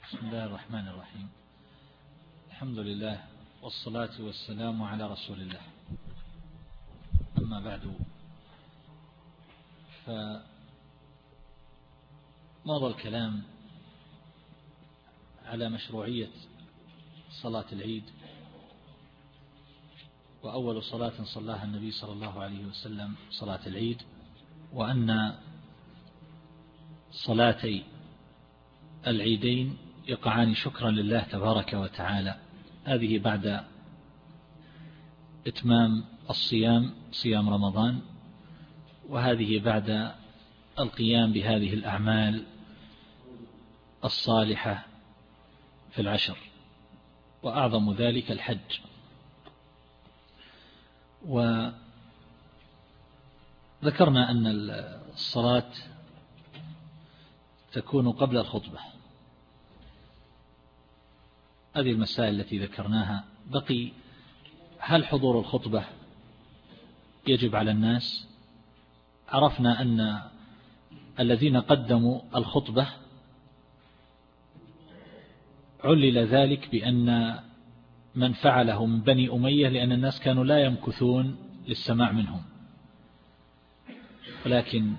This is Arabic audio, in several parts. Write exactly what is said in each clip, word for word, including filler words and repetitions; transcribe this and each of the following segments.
بسم الله الرحمن الرحيم. الحمد لله والصلاة والسلام على رسول الله. أما بعد، فمضى الكلام على مشروعية صلاة العيد، وأول صلاة صلاها النبي صلى الله عليه وسلم صلاة العيد، وأن صلاتي العيدين يقعان شكرا لله تبارك وتعالى، هذه بعد إتمام الصيام صيام رمضان، وهذه بعد القيام بهذه الأعمال الصالحة في العشر، وأعظم ذلك الحج. وذكرنا أن الصلاة تكون قبل الخطبة، هذه المسائل التي ذكرناها. بقي هل حضور الخطبة يجب على الناس؟ عرفنا أن الذين قدموا الخطبة علل ذلك بأن من فعله من بني أمية، لأن الناس كانوا لا يمكثون للسماع منهم. ولكن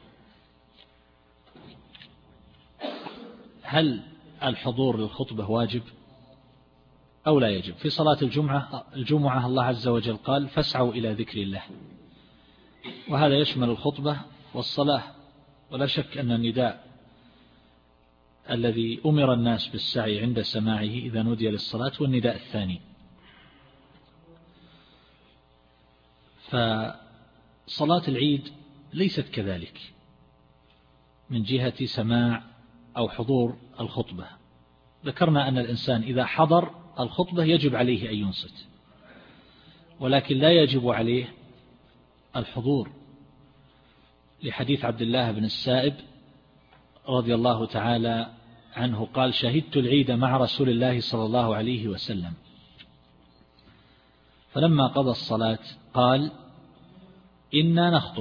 هل الحضور للخطبة واجب أو لا يجب؟ في صلاة الجمعة الجمعة الله عز وجل قال: فاسعوا إلى ذكر الله، وهذا يشمل الخطبة والصلاة. ولا شك أن النداء الذي أمر الناس بالسعي عند سماعه إذا نودي للصلاة والنداء الثاني. فصلاة العيد ليست كذلك من جهة سماع أو حضور الخطبة. ذكرنا أن الإنسان إذا حضر الخطبة يجب عليه أن ينصت، ولكن لا يجب عليه الحضور، لحديث عبد الله بن السائب رضي الله تعالى عنه قال: شهدت العيد مع رسول الله صلى الله عليه وسلم، فلما قضى الصلاة قال: إنا نخطب،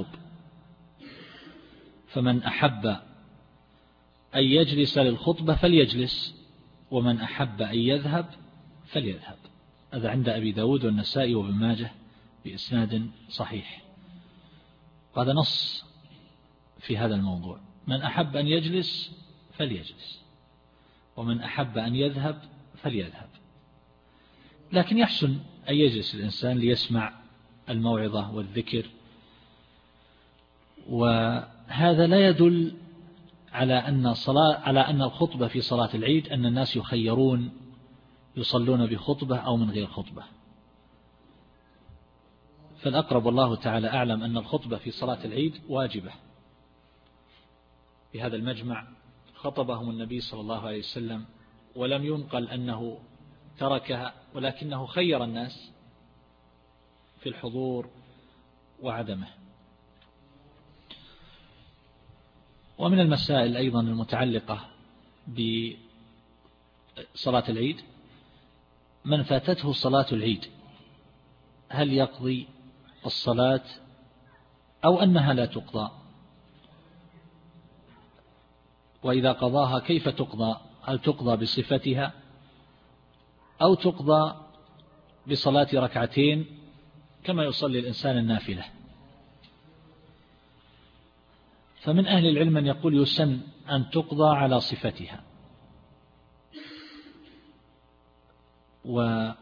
فمن أحب أن يجلس للخطبة فليجلس، ومن أحب أن يذهب فليذهب. هذا عند أبي داود والنسائي وابن ماجه بإسناد صحيح. هذا نص في هذا الموضوع: من أحب أن يجلس فليجلس، ومن أحب أن يذهب فليذهب. لكن يحسن أن يجلس الإنسان ليسمع الموعظة والذكر، وهذا لا يدل على أن صلاة على أن الخطبة في صلاة العيد أن الناس يخيرون يصلون بخطبة أو من غير خطبة. فالأقرب والله تعالى أعلم أن الخطبة في صلاة العيد واجبة. في هذا المجمع خطبهم النبي صلى الله عليه وسلم، ولم ينقل أنه تركها، ولكنه خير الناس في الحضور وعدمه. ومن المسائل أيضا المتعلقة بصلاة العيد: من فاتته صلاة العيد هل يقضي الصلاة أو أنها لا تقضى؟ وإذا قضاها كيف تقضى؟ هل تقضى بصفتها أو تقضى بصلاة ركعتين كما يصلي الإنسان النافلة؟ فمن أهل العلم من يقول يسن أن تقضى على صفتها، ويمكن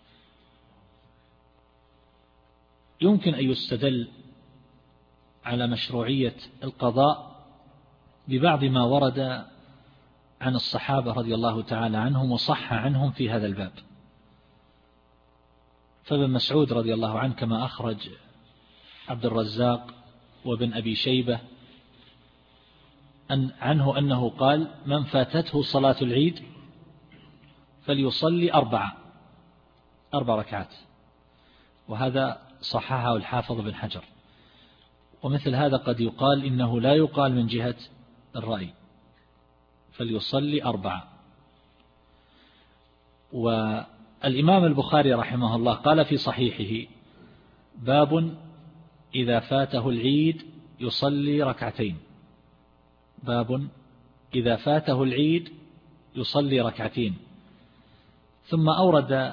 أن يستدل على مشروعية القضاء ببعض ما ورد عن الصحابة رضي الله تعالى عنهم وصح عنهم في هذا الباب. فابن مسعود رضي الله عنه كما أخرج عبد الرزاق وابن أبي شيبة أن عنه أنه قال: من فاتته صلاة العيد فليصلي أربعة أربع ركعات، وهذا صححه الحافظ بن حجر. ومثل هذا قد يقال إنه لا يقال من جهة الرأي، فليصلي أربعة. والإمام البخاري رحمه الله قال في صحيحه: باب إذا فاته العيد يصلي ركعتين، باب إذا فاته العيد يصلي ركعتين. ثم أورد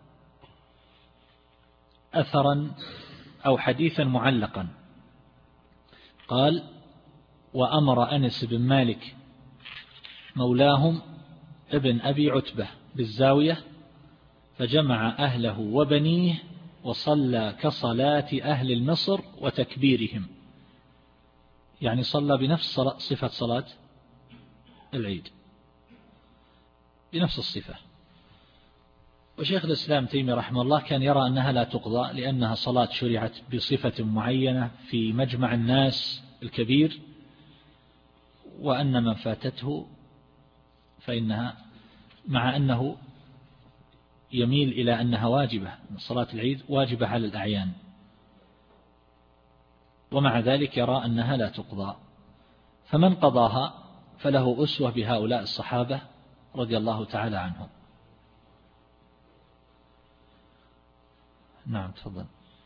أثرا أو حديثا معلقا قال: وأمر أنس بن مالك مولاهم ابن أبي عتبة بالزاوية فجمع أهله وبنيه وصلى كصلاة أهل المصر وتكبيرهم، يعني صلى بنفس صفة صلاة العيد، بنفس الصفة. وشيخ الإسلام تيمية رحمه الله كان يرى أنها لا تقضى لأنها صلاة شرعت بصفة معينة في مجمع الناس الكبير، وأن من فاتته فإنها، مع أنه يميل إلى أنها واجبة، صلاة العيد واجبة على الأعيان، ومع ذلك يرى أنها لا تقضى. فمن قضاها فله أسوة بهؤلاء الصحابة رضي الله تعالى عنهم. نعم تفضل.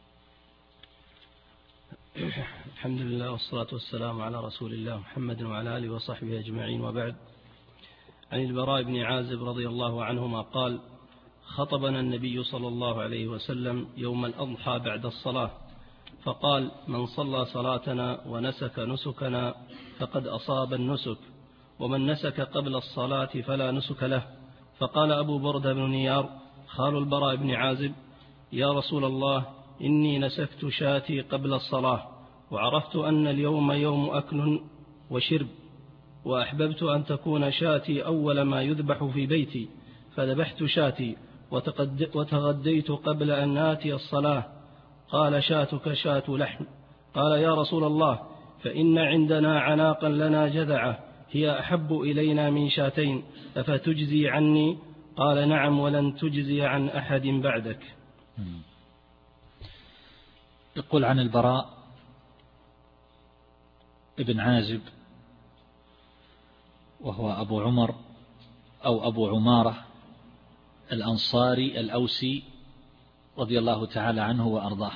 الحمد لله والصلاة والسلام على رسول الله محمد وعلى آله وصحبه أجمعين، وبعد. عن البراء بن عازب رضي الله عنهما قال: خطبنا النبي صلى الله عليه وسلم يوم الأضحى بعد الصلاة فقال: من صلى صلاتنا ونسك نسكنا فقد أصاب النسك، ومن نسك قبل الصلاة فلا نسك له. فقال أبو بردة بن نيار خال البراء بن عازب: يا رسول الله، إني نسكت شاتي قبل الصلاة، وعرفت أن اليوم يوم أكل وشرب، وأحببت أن تكون شاتي أول ما يذبح في بيتي، فذبحت شاتي وتغديت قبل أن آتي الصلاة. قال: شاتك شات لحم. قال: يا رسول الله، فإن عندنا عناقا لنا جذعة هي أحب إلينا من شاتين، أفتجزي عني؟ قال: نعم، ولن تجزي عن أحد بعدك. يقول عن البراء ابن عازب، وهو أبو عمر أو أبو عمارة الأنصاري الأوسي رضي الله تعالى عنه وأرضاه.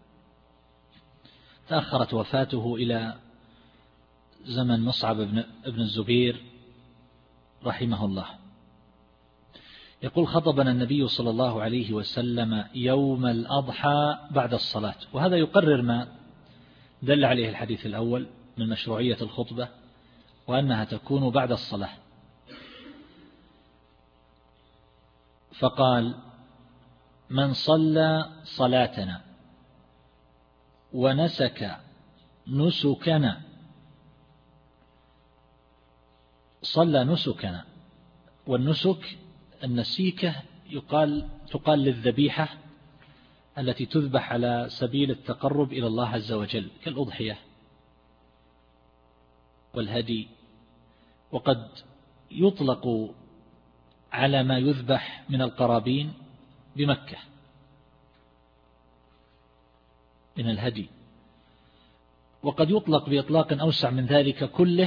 تأخرت وفاته إلى زمن مصعب بن الزبير رحمه الله. يقول: خطبنا النبي صلى الله عليه وسلم يوم الأضحى بعد الصلاة. وهذا يقرر ما دل عليه الحديث الأول من مشروعية الخطبة، وأنها تكون بعد الصلاة. فقال: من صلى صلاتنا ونسك نسكنا، صلى نسكنا، والنسك النسيكة يقال تقال للذبيحة التي تذبح على سبيل التقرب إلى الله عز وجل كالأضحية والهدي. وقد يطلق على ما يذبح من القرابين بمكة من الهدي، وقد يطلق بإطلاق أوسع من ذلك كله،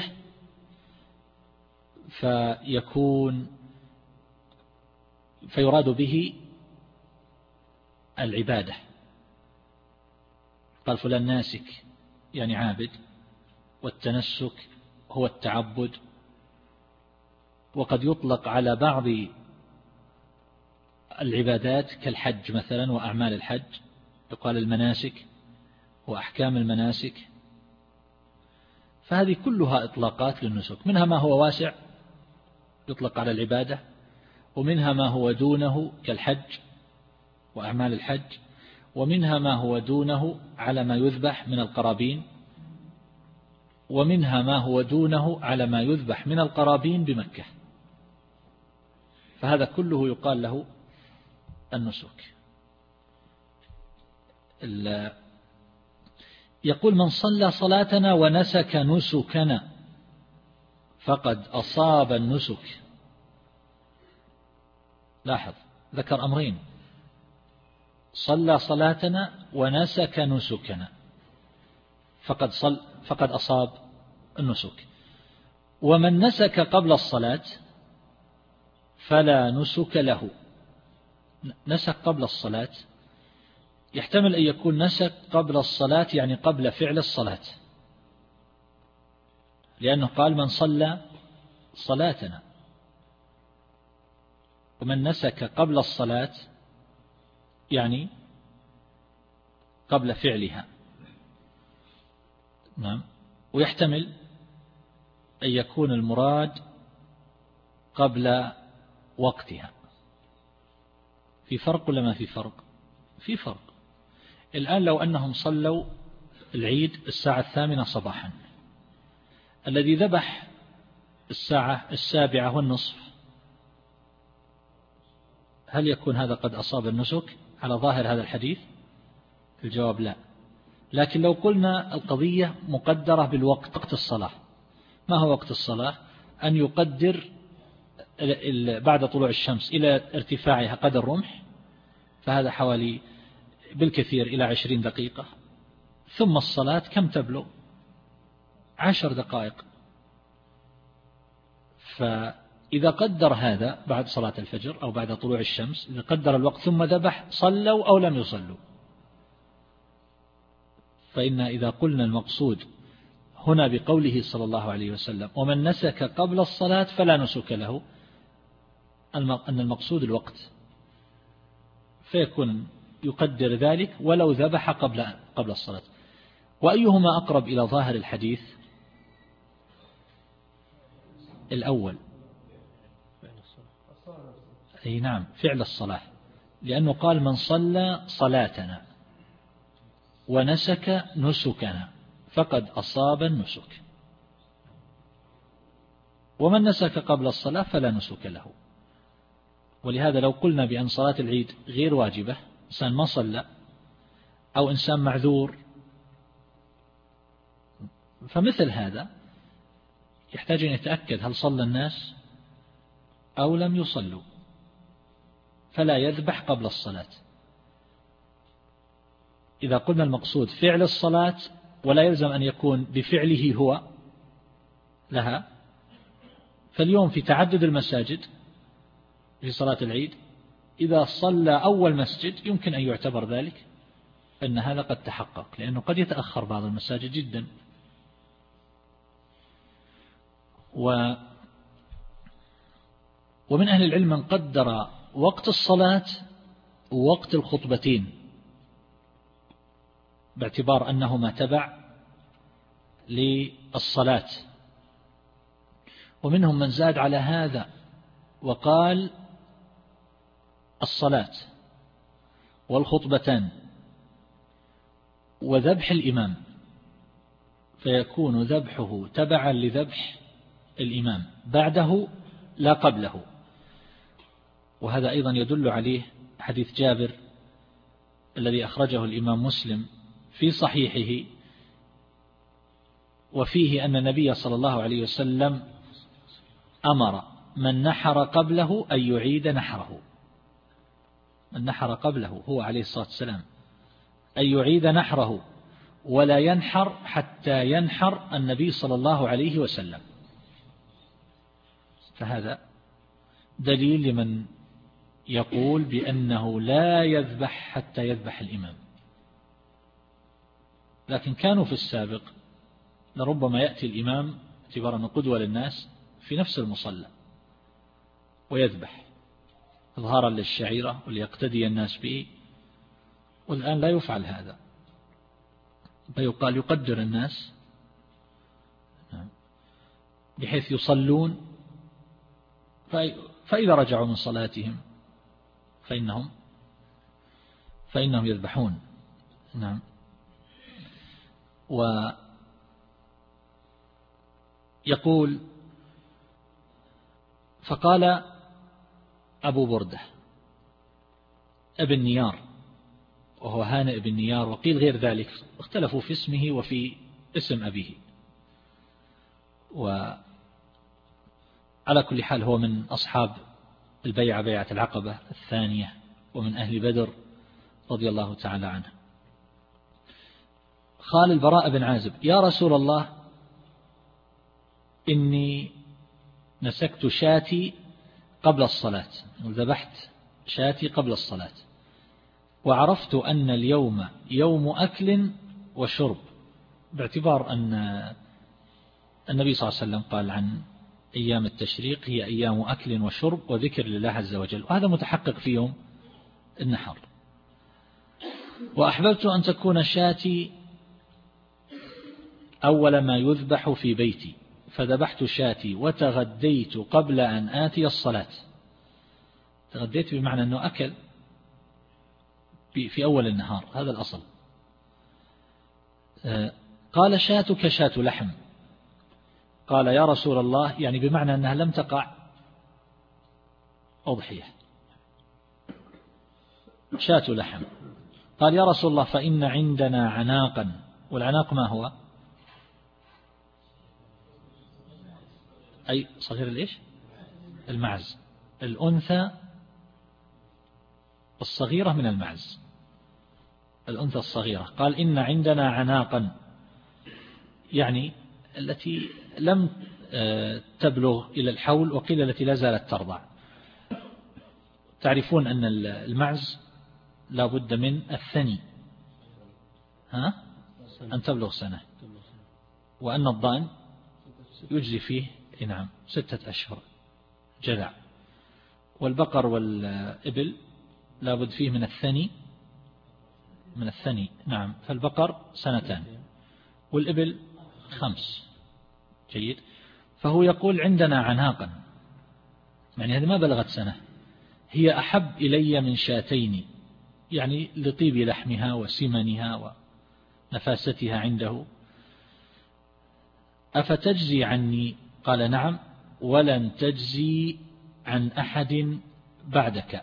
فيكون فيراد به العبادة. قال فلان ناسك يعني عابد، والتنسك هو التعبد. وقد يطلق على بعض العبادات كالحج مثلا وأعمال الحج، يقال المناسك وأحكام المناسك. فهذه كلها إطلاقات للنسك، منها ما هو واسع يطلق على العبادة، ومنها ما هو دونه كالحج وأعمال الحج، ومنها ما هو دونه على ما يذبح من القرابين، ومنها ما هو دونه على ما يذبح من القرابين بمكة. فهذا كله يقال له النسك. يقول: من صلى صلاتنا ونسك نسكنا فقد أصاب النسك. لاحظ، ذكر أمرين: صلى صلاتنا ونسك نسكنا، فقد, صل فقد أصاب النسك. ومن نسك قبل الصلاة فلا نسك له. نسك قبل الصلاة يحتمل أن يكون نسك قبل الصلاة يعني قبل فعل الصلاة، لأنه قال: من صلى صلاتنا. ومن نسك قبل الصلاة يعني قبل فعلها. نعم. ويحتمل أن يكون المراد قبل وقتها. في فرق ولا ما في فرق؟ في فرق. الآن لو أنهم صلوا العيد الساعة الثامنة صباحا، الذي ذبح الساعة السابعة والنصف، هل يكون هذا قد أصاب النسك على ظاهر هذا الحديث؟ الجواب لا. لكن لو قلنا القضية مقدرة بالوقت، وقت الصلاة، ما هو وقت الصلاة؟ أن يقدر بعد طلوع الشمس إلى ارتفاعها قدر رمح، فهذا حوالي بالكثير إلى عشرين دقيقة، ثم الصلاة كم تبلغ؟ عشر دقائق. فإذا قدر هذا بعد صلاة الفجر أو بعد طلوع الشمس، إذا قدر الوقت ثم ذبح، صلوا أو لم يصلوا. فإن إذا قلنا المقصود هنا بقوله صلى الله عليه وسلم ومن نسك قبل الصلاة فلا نسك له، أن المقصود الوقت، فيكون يقدر ذلك ولو ذبح قبل قبل الصلاة. وأيهما أقرب إلى ظاهر الحديث؟ الأول. أي نعم، فعل الصلاة، لأنه قال من صلى صلاتنا ونسك نسكنا فقد أصاب النسك. ومن نسك قبل الصلاة فلا نسك له. ولهذا لو قلنا بأن صلاة العيد غير واجبة، إنسان ما صلى أو إنسان معذور، فمثل هذا يحتاج أن يتأكد هل صلى الناس أو لم يصلوا، فلا يذبح قبل الصلاة. إذا قلنا المقصود فعل الصلاة ولا يلزم أن يكون بفعله هو لها، فاليوم في تعدد المساجد في صلاة العيد، إذا صلى أول مسجد يمكن أن يعتبر ذلك أن هذا قد تحقق، لأنه قد يتأخر بعض المساجد جدا. و ومن أهل العلم من قدر وقت الصلاة ووقت الخطبتين باعتبار أنهما تبع للصلاة، ومنهم من زاد على هذا وقال الصلاة والخطبتان وذبح الإمام، فيكون ذبحه تبعا لذبح الإمام بعده لا قبله. وهذا أيضا يدل عليه حديث جابر الذي أخرجه الإمام مسلم في صحيحه، وفيه أن النبي صلى الله عليه وسلم أمر من نحر قبله أن يعيد نحره. من نحر قبله هو عليه الصلاة والسلام أن يعيد نحره ولا ينحر حتى ينحر النبي صلى الله عليه وسلم. فهذا دليل لمن يقول بأنه لا يذبح حتى يذبح الإمام. لكن كانوا في السابق لربما يأتي الإمام اعتبارا قدوة للناس في نفس المصلى ويذبح إظهارا للشعيرة وليقتدي الناس به، والآن لا يفعل هذا، فيقال يقدر الناس بحيث يصلون، فإذا رجعوا من صلاتهم فإنهم فإنهم يذبحون. نعم. ويقول فقال أبو بردة ابن نيار، وهو هانئ بن نيار، وقيل غير ذلك، اختلفوا في اسمه وفي اسم أبيه، وعلى كل حال هو من أصحاب البيعة بيعة العقبة الثانية ومن أهل بدر رضي الله تعالى عنه. قال البراء بن عازب يا رسول الله إني نسكت شاتي قبل الصلاة، وذبحت شاتي قبل الصلاة، وعرفت أن اليوم يوم أكل وشرب، باعتبار أن النبي صلى الله عليه وسلم قال عن أيام التشريق هي أيام أكل وشرب وذكر لله عز وجل، وهذا متحقق في يوم النحر. وأحببت أن تكون شاتي أول ما يذبح في بيتي، فذبحت شاتي وتغديت قبل أن آتي الصلاة. تغديت بمعنى أنه أكل في أول النهار، هذا الأصل. قال شاتك شات لحم، قال يا رسول الله، يعني بمعنى أنها لم تقع أضحية، شات لحم. قال يا رسول الله فإن عندنا عناقا، والعناق ما هو؟ أي صغير الإيش؟ المعز، الأنثى الصغيرة من المعز، الأنثى الصغيرة. قال إن عندنا عناقا، يعني التي لم تبلغ إلى الحول، وقيل التي لا زالت ترضع. تعرفون أن المعز لا بد من الثني، ها؟ أن تبلغ سنة، وأن الضأن يجزي فيه نعم ستة أشهر جذع، والبقر والإبل لا بد فيه من الثني من الثني نعم، فالبقر سنتان والإبل خمس. جيد. فهو يقول عندنا عناقا، يعني هذه ما بلغت سنة، هي أحب إلي من شاتين، يعني لطيب لحمها وسمنها ونفاستها عنده. أفتجزي عني؟ قال نعم، ولن تجزي عن أحد بعدك.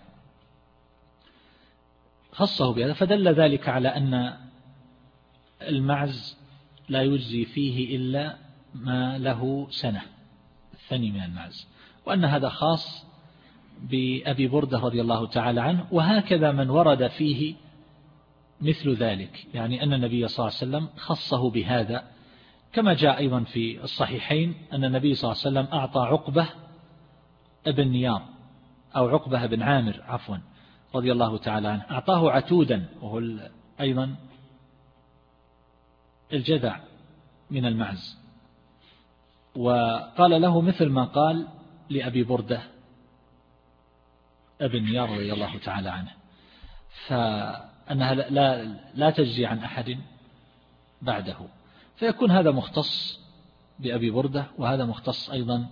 خصه بهذا، فدل ذلك على أن المعز لا يجزي فيه إلا ما له سنة، الثاني من المعز، وأن هذا خاص بأبي بردة رضي الله تعالى عنه. وهكذا من ورد فيه مثل ذلك، يعني أن النبي صلى الله عليه وسلم خصه بهذا، كما جاء أيضا في الصحيحين أن النبي صلى الله عليه وسلم أعطى عقبة ابن نيار أو عقبة بن عامر عفوا رضي الله تعالى عنه، أعطاه عتودا، وهو أيضا الجذع من المعز، وقال له مثل ما قال لأبي بردة ابن نيار رضي الله تعالى عنه، فأنها لا, لا تجزي عن أحد بعده. فيكون هذا مختص بأبي بردة، وهذا مختص أيضا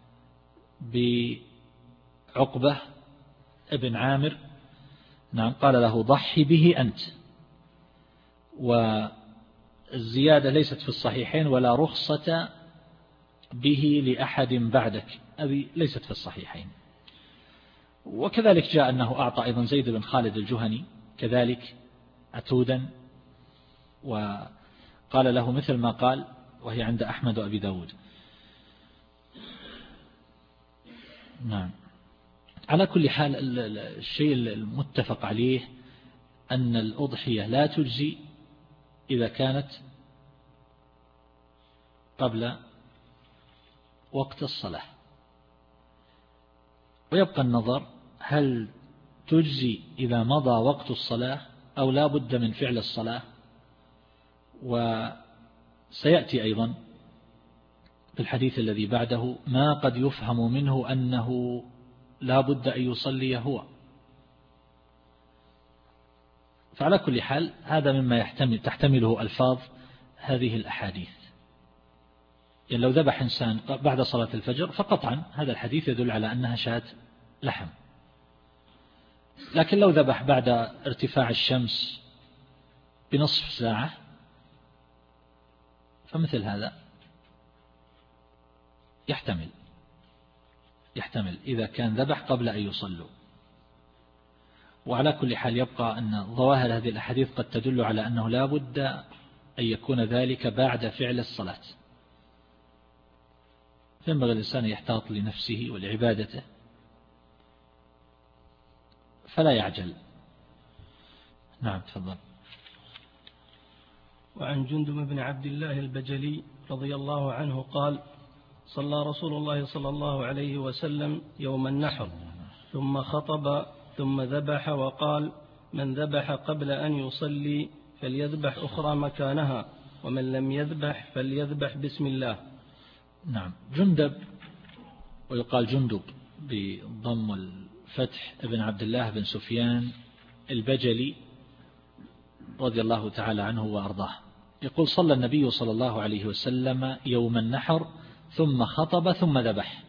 بعقبة ابن عامر. نعم. قال له ضحي به أنت، والزيادة ليست في الصحيحين، ولا رخصة به لأحد بعدك، هذه ليست في الصحيحين. وكذلك جاء أنه أعطى أيضا زيد بن خالد الجهني كذلك عتودا، وقال له مثل ما قال، وهي عند أحمد وأبي داود. نعم. على كل حال الشيء المتفق عليه أن الأضحية لا تجزي إذا كانت قبل وقت الصلاة، ويبقى النظر هل تجزي إذا مضى وقت الصلاة أو لا بد من فعل الصلاة. وسيأتي أيضا في الحديث الذي بعده ما قد يفهم منه أنه لا بد أن يصلي هو. فعلى كل حال هذا مما يحتمل تحتمله ألفاظ هذه الأحاديث. يعني لو ذبح إنسان بعد صلاة الفجر فقطعا هذا الحديث يدل على أنها شاة لحم، لكن لو ذبح بعد ارتفاع الشمس بنصف ساعة فمثل هذا يحتمل يحتمل إذا كان ذبح قبل أن يصلوا. وعلى كل حال يبقى أن ظواهر هذه الأحاديث قد تدل على أنه لا بد أن يكون ذلك بعد فعل الصلاة، فينبغي الإنسان يحتاط لنفسه ولعبادته فلا يعجل. نعم تفضل. وعن جندب بن عبد الله البجلي رضي الله عنه قال: صلى رسول الله صلى الله عليه وسلم يوم النحر ثم خطب ثم ذبح وقال: من ذبح قبل أن يصلي فليذبح أخرى مكانها، ومن لم يذبح فليذبح بسم الله. نعم. جندب ويقال جندب بضم الفتح ابن عبد الله بن سفيان البجلي رضي الله تعالى عنه وأرضاه. يقول صلى النبي صلى الله عليه وسلم يوم النحر ثم خطب ثم ذبح،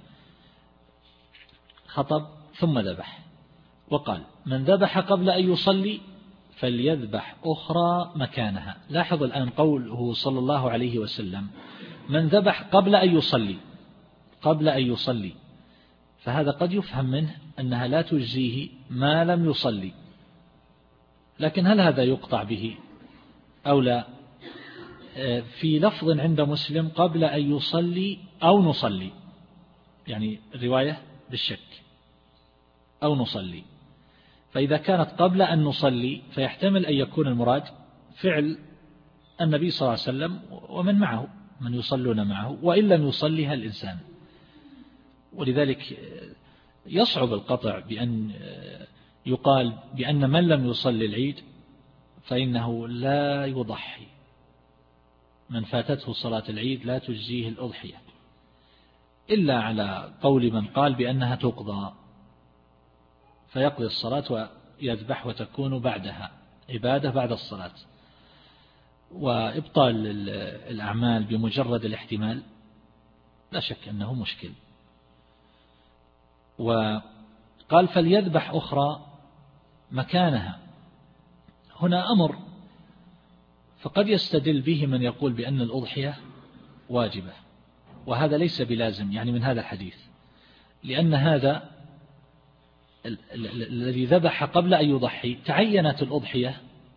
خطب ثم ذبح، وقال من ذبح قبل أن يصلي فليذبح أخرى مكانها. لاحظ الآن قوله صلى الله عليه وسلم من ذبح قبل أن يصلي، قبل أن يصلي، فهذا قد يفهم منه أنها لا تجزيه ما لم يصلي، لكن هل هذا يقطع به أو لا؟ في لفظ عند مسلم قبل أن يصلي أو نصلي، يعني الرواية بالشك أو نصلي، فإذا كانت قبل أن نصلي فيحتمل أن يكون المراد فعل النبي صلى الله عليه وسلم ومن معه، من يصلون معه، وإن لم يصليها الإنسان. ولذلك يصعب القطع بأن يقال بأن من لم يصلي العيد فإنه لا يضحي، من فاتته صلاة العيد لا تجزيه الأضحية، إلا على قول من قال بأنها تقضى، فيقضي الصلاة ويذبح وتكون بعدها عبادة بعد الصلاة. وإبطال الأعمال بمجرد الاحتمال لا شك أنه مشكل. وقال فليذبح أخرى مكانها، هنا أمر، فقد يستدل به من يقول بأن الأضحية واجبة، وهذا ليس بلازم يعني من هذا الحديث، لأن هذا الذي ذبح قبل أن يضحي تعينت الأضحية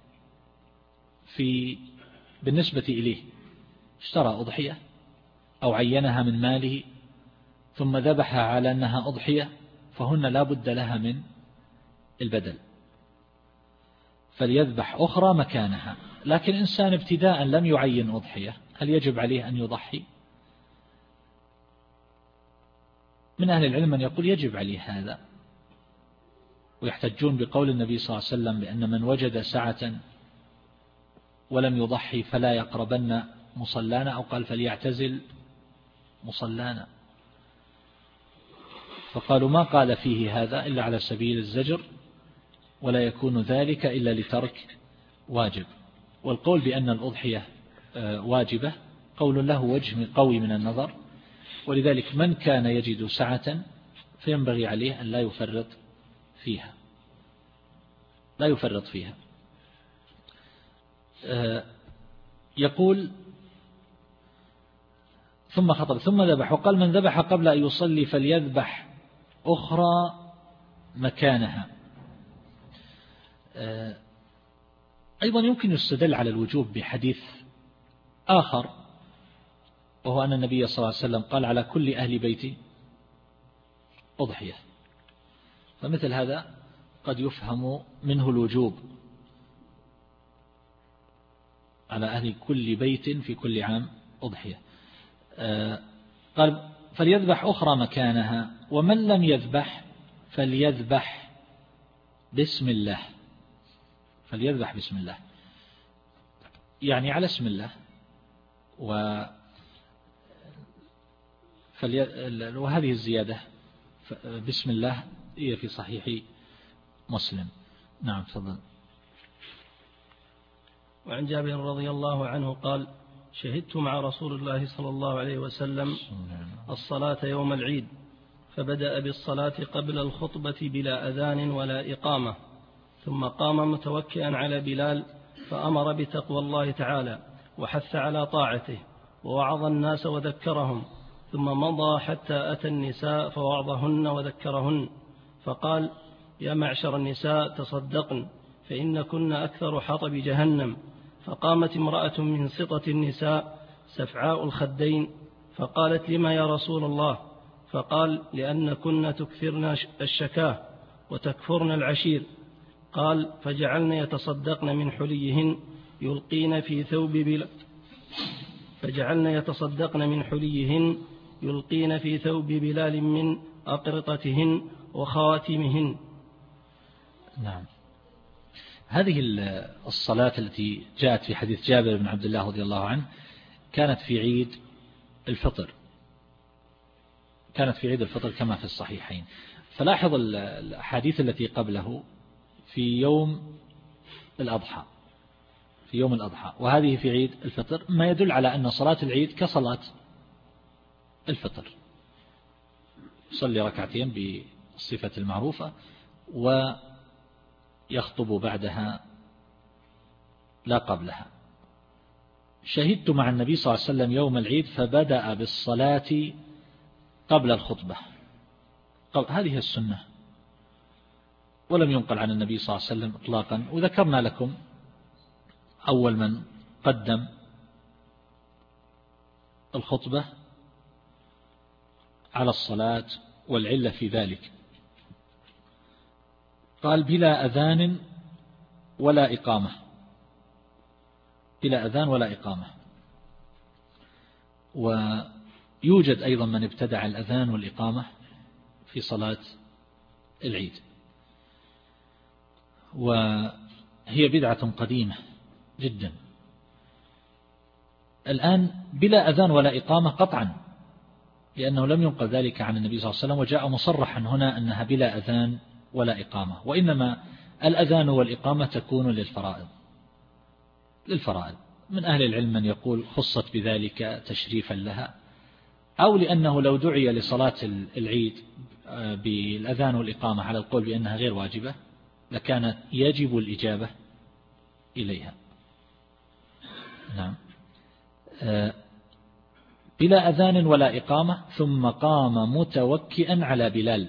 في بالنسبة إليه، اشترى أضحية أو عينها من ماله ثم ذبحها على أنها أضحية، فهن لا بد لها من البدل، فليذبح أخرى مكانها. لكن إنسان ابتداء لم يعين أضحية، هل يجب عليه أن يضحي؟ من أهل العلم من يقول يجب عليه هذا، ويحتجون بقول النبي صلى الله عليه وسلم بأن من وجد سعة ولم يضحي فلا يقربن مصلانا، أو قال فليعتزل مصلانا، فقالوا ما قال فيه هذا إلا على سبيل الزجر، ولا يكون ذلك إلا لترك واجب. والقول بأن الأضحية واجبة قول له وجه قوي من النظر، ولذلك من كان يجد سعة فينبغي عليه أن لا يفرط فيها، لا يفرط فيها. يقول ثم خطب ثم ذبح، وقال من ذبح قبل أن يصلي فليذبح أخرى مكانها. أيضا يمكن يستدل على الوجوب بحديث آخر، وهو أن النبي صلى الله عليه وسلم قال على كل أهل بيت أضحية، فمثل هذا قد يفهم منه الوجوب على أهل كل بيت في كل عام أضحية. قال فليذبح أخرى مكانها، ومن لم يذبح فليذبح بسم الله، فليذبح بسم الله يعني على اسم الله. و وهذه الزيادة بسم الله هي في صحيح مسلم. نعم تفضل. وعن جابر رضي الله عنه قال شهدت مع رسول الله صلى الله عليه وسلم الصلاة يوم العيد، فبدأ بالصلاة قبل الخطبة بلا أذان ولا إقامة، ثم قام متوكئا على بلال فأمر بتقوى الله تعالى وحث على طاعته ووعظ الناس وذكرهم، ثم مضى حتى أتى النساء فوعظهن وذكرهن، فقال يا معشر النساء تصدقن فإن كن أكثر حطب جهنم. فقامت امرأة من سطة النساء سفعاء الخدين فقالت لما يا رسول الله؟ فقال لأن كن تكثرن الشكاه وتكفرن العشير. قال فجعلن يتصدقن من حليهن يلقين في ثوب بلال فجعلن يتصدقن من حليهن يلقين في ثوب بلال من أقرطتهن وخواتمهن. نعم. هذه الصلاة التي جاءت في حديث جابر بن عبد الله رضي الله عنه كانت في عيد الفطر، كانت في عيد الفطر كما في الصحيحين. فلاحظ الأحاديث التي قبله في يوم الأضحى في يوم الأضحى وهذه في عيد الفطر، ما يدل على أن صلاة العيد كصلاة الفطر، يصلي ركعتين بالصفة المعروفة ويخطب بعدها لا قبلها. شهدت مع النبي صلى الله عليه وسلم يوم العيد فبدأ بالصلاة قبل الخطبة. هذه السنة ولم ينقل عن النبي صلى الله عليه وسلم إطلاقا. وذكرنا لكم أول من قدم الخطبة على الصلاة والعلة في ذلك، قال بلا أذان ولا إقامة، بلا أذان ولا إقامة. ويوجد أيضا من ابتدع الأذان والإقامة في صلاة العيد، وهي بدعة قديمة جدا. الآن بلا أذان ولا إقامة قطعا، لأنه لم ينقل ذلك عن النبي صلى الله عليه وسلم، وجاء مصرحا هنا أنها بلا أذان ولا إقامة. وإنما الأذان والإقامة تكون للفرائض للفرائض من أهل العلم من يقول خصت بذلك تشريفا لها، أو لأنه لو دعي لصلاة العيد بالأذان والإقامة على القول بأنها غير واجبة لكانت يجب الإجابة إليها. نعم. بلا أذان ولا إقامة ثم قام متوكئا على بلال.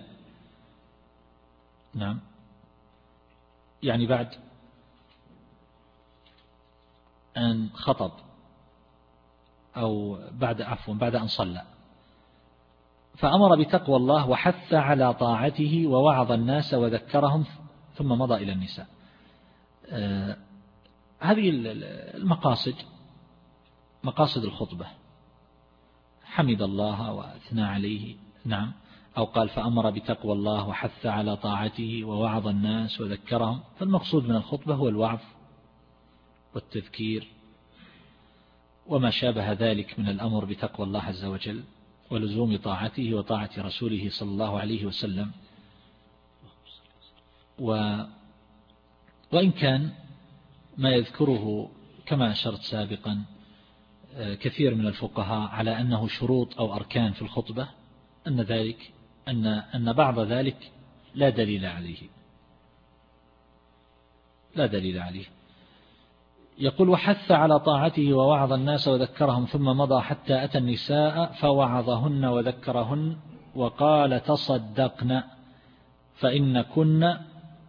نعم، يعني بعد أن خطب أو بعد عفوا بعد أن صلى، فأمر بتقوى الله وحث على طاعته ووعظ الناس وذكرهم ثم مضى إلى النساء. آه هذه المقاصد مقاصد الخطبة، حمد الله وأثنى عليه. نعم. أو قال فأمر بتقوى الله وحث على طاعته ووعظ الناس وذكرهم، فالمقصود من الخطبة هو الوعظ والتذكير وما شابه ذلك من الأمر بتقوى الله عز وجل ولزوم طاعته وطاعة رسوله صلى الله عليه وسلم. و وإن كان ما يذكره كما أشرت سابقا كثير من الفقهاء على أنه شروط أو أركان في الخطبة، أن ذلك أن أن بعض ذلك لا دليل عليه لا دليل عليه. يقول وحث على طاعته ووعظ الناس وذكرهم ثم مضى حتى أتى النساء فوعظهن وذكرهن وقال تصدقن فإن كن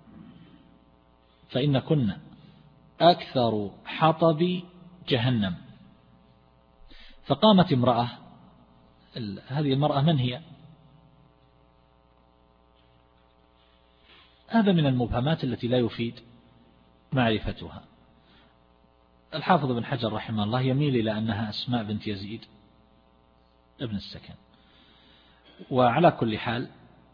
فإن كن أكثر حطب جهنم. فقامت امرأة، هذه المرأة من هي؟ هذا من المبهمات التي لا يفيد معرفتها. الحافظ بن حجر رحمه الله يميل إلى أنها أسماء بنت يزيد ابن السكن. وعلى كل حال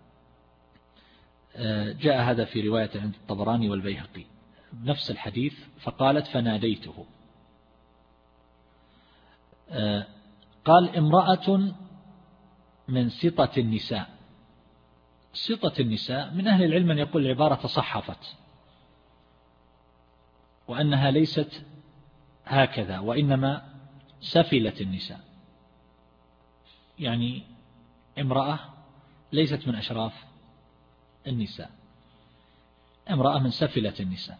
جاء هذا في رواية عند الطبراني والبيهقي بنفس الحديث، فقالت فناديته. قال امرأة من سطة النساء. سطة النساء من أهل العلم من يقول العبارة تصحفت، وأنها ليست هكذا وإنما سفلت النساء، يعني امرأة ليست من أشراف النساء، امرأة من سفلة النساء.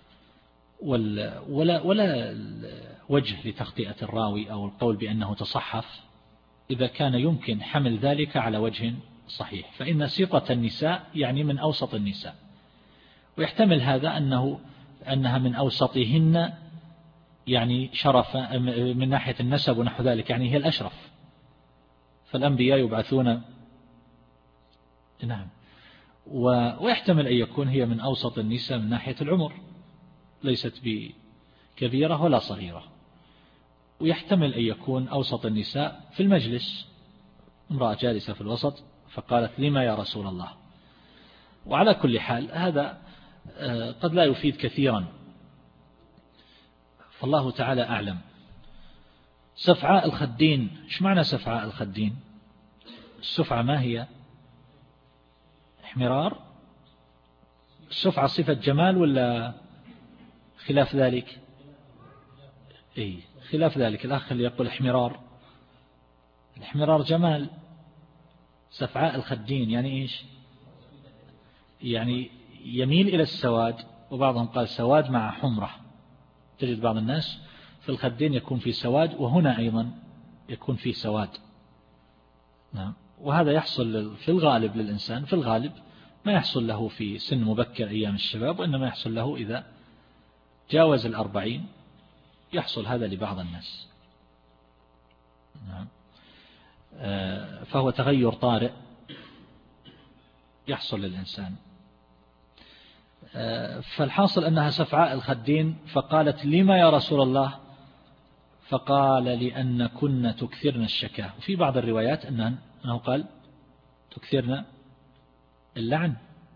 ولا, ولا وجه لتخطئة الراوي أو القول بأنه تصحف إذا كان يمكن حمل ذلك على وجه صحيح، فإن سطة النساء يعني من أوسط النساء، ويحتمل هذا أنه أنها من أوسطهن يعني شرف من ناحية النسب ونحو ذلك، يعني هي الأشرف، فالأنبياء يبعثون. نعم. ويحتمل أن يكون هي من أوسط النساء من ناحية العمر، ليست بكبيرة ولا صغيرة. ويحتمل أن يكون أوسط النساء في المجلس، امرأة جالسة في الوسط فقالت لما يا رسول الله. وعلى كل حال هذا قد لا يفيد كثيرا، فالله تعالى أعلم. سفعاء الخدين، ايش معنى سفعاء الخدين؟ السفعة ما هي؟ احمرار. السفعة صفة جمال ولا خلاف ذلك؟ إيه خلاف ذلك. الأخ اللي يقول احمرار، الاحمرار جمال. سفعاء الخدين يعني إيش؟ يعني يميل إلى السواد، وبعضهم قال سواد مع حمرة. تجد بعض الناس في الخدين يكون في سواد، وهنا أيضا يكون في سواد. نعم. وهذا يحصل في الغالب للإنسان، في الغالب ما يحصل له في سن مبكر أيام الشباب، وإنما يحصل له إذا جاوز الأربعين، يحصل هذا لبعض الناس. نعم. فهو تغير طارئ يحصل للإنسان. فالحاصل أنها سفعاء الخدين، فقالت لما يا رسول الله؟ فقال لأن كنا تكثرن الشكاه. وفي بعض الروايات أنه قال تكثرن اللعن.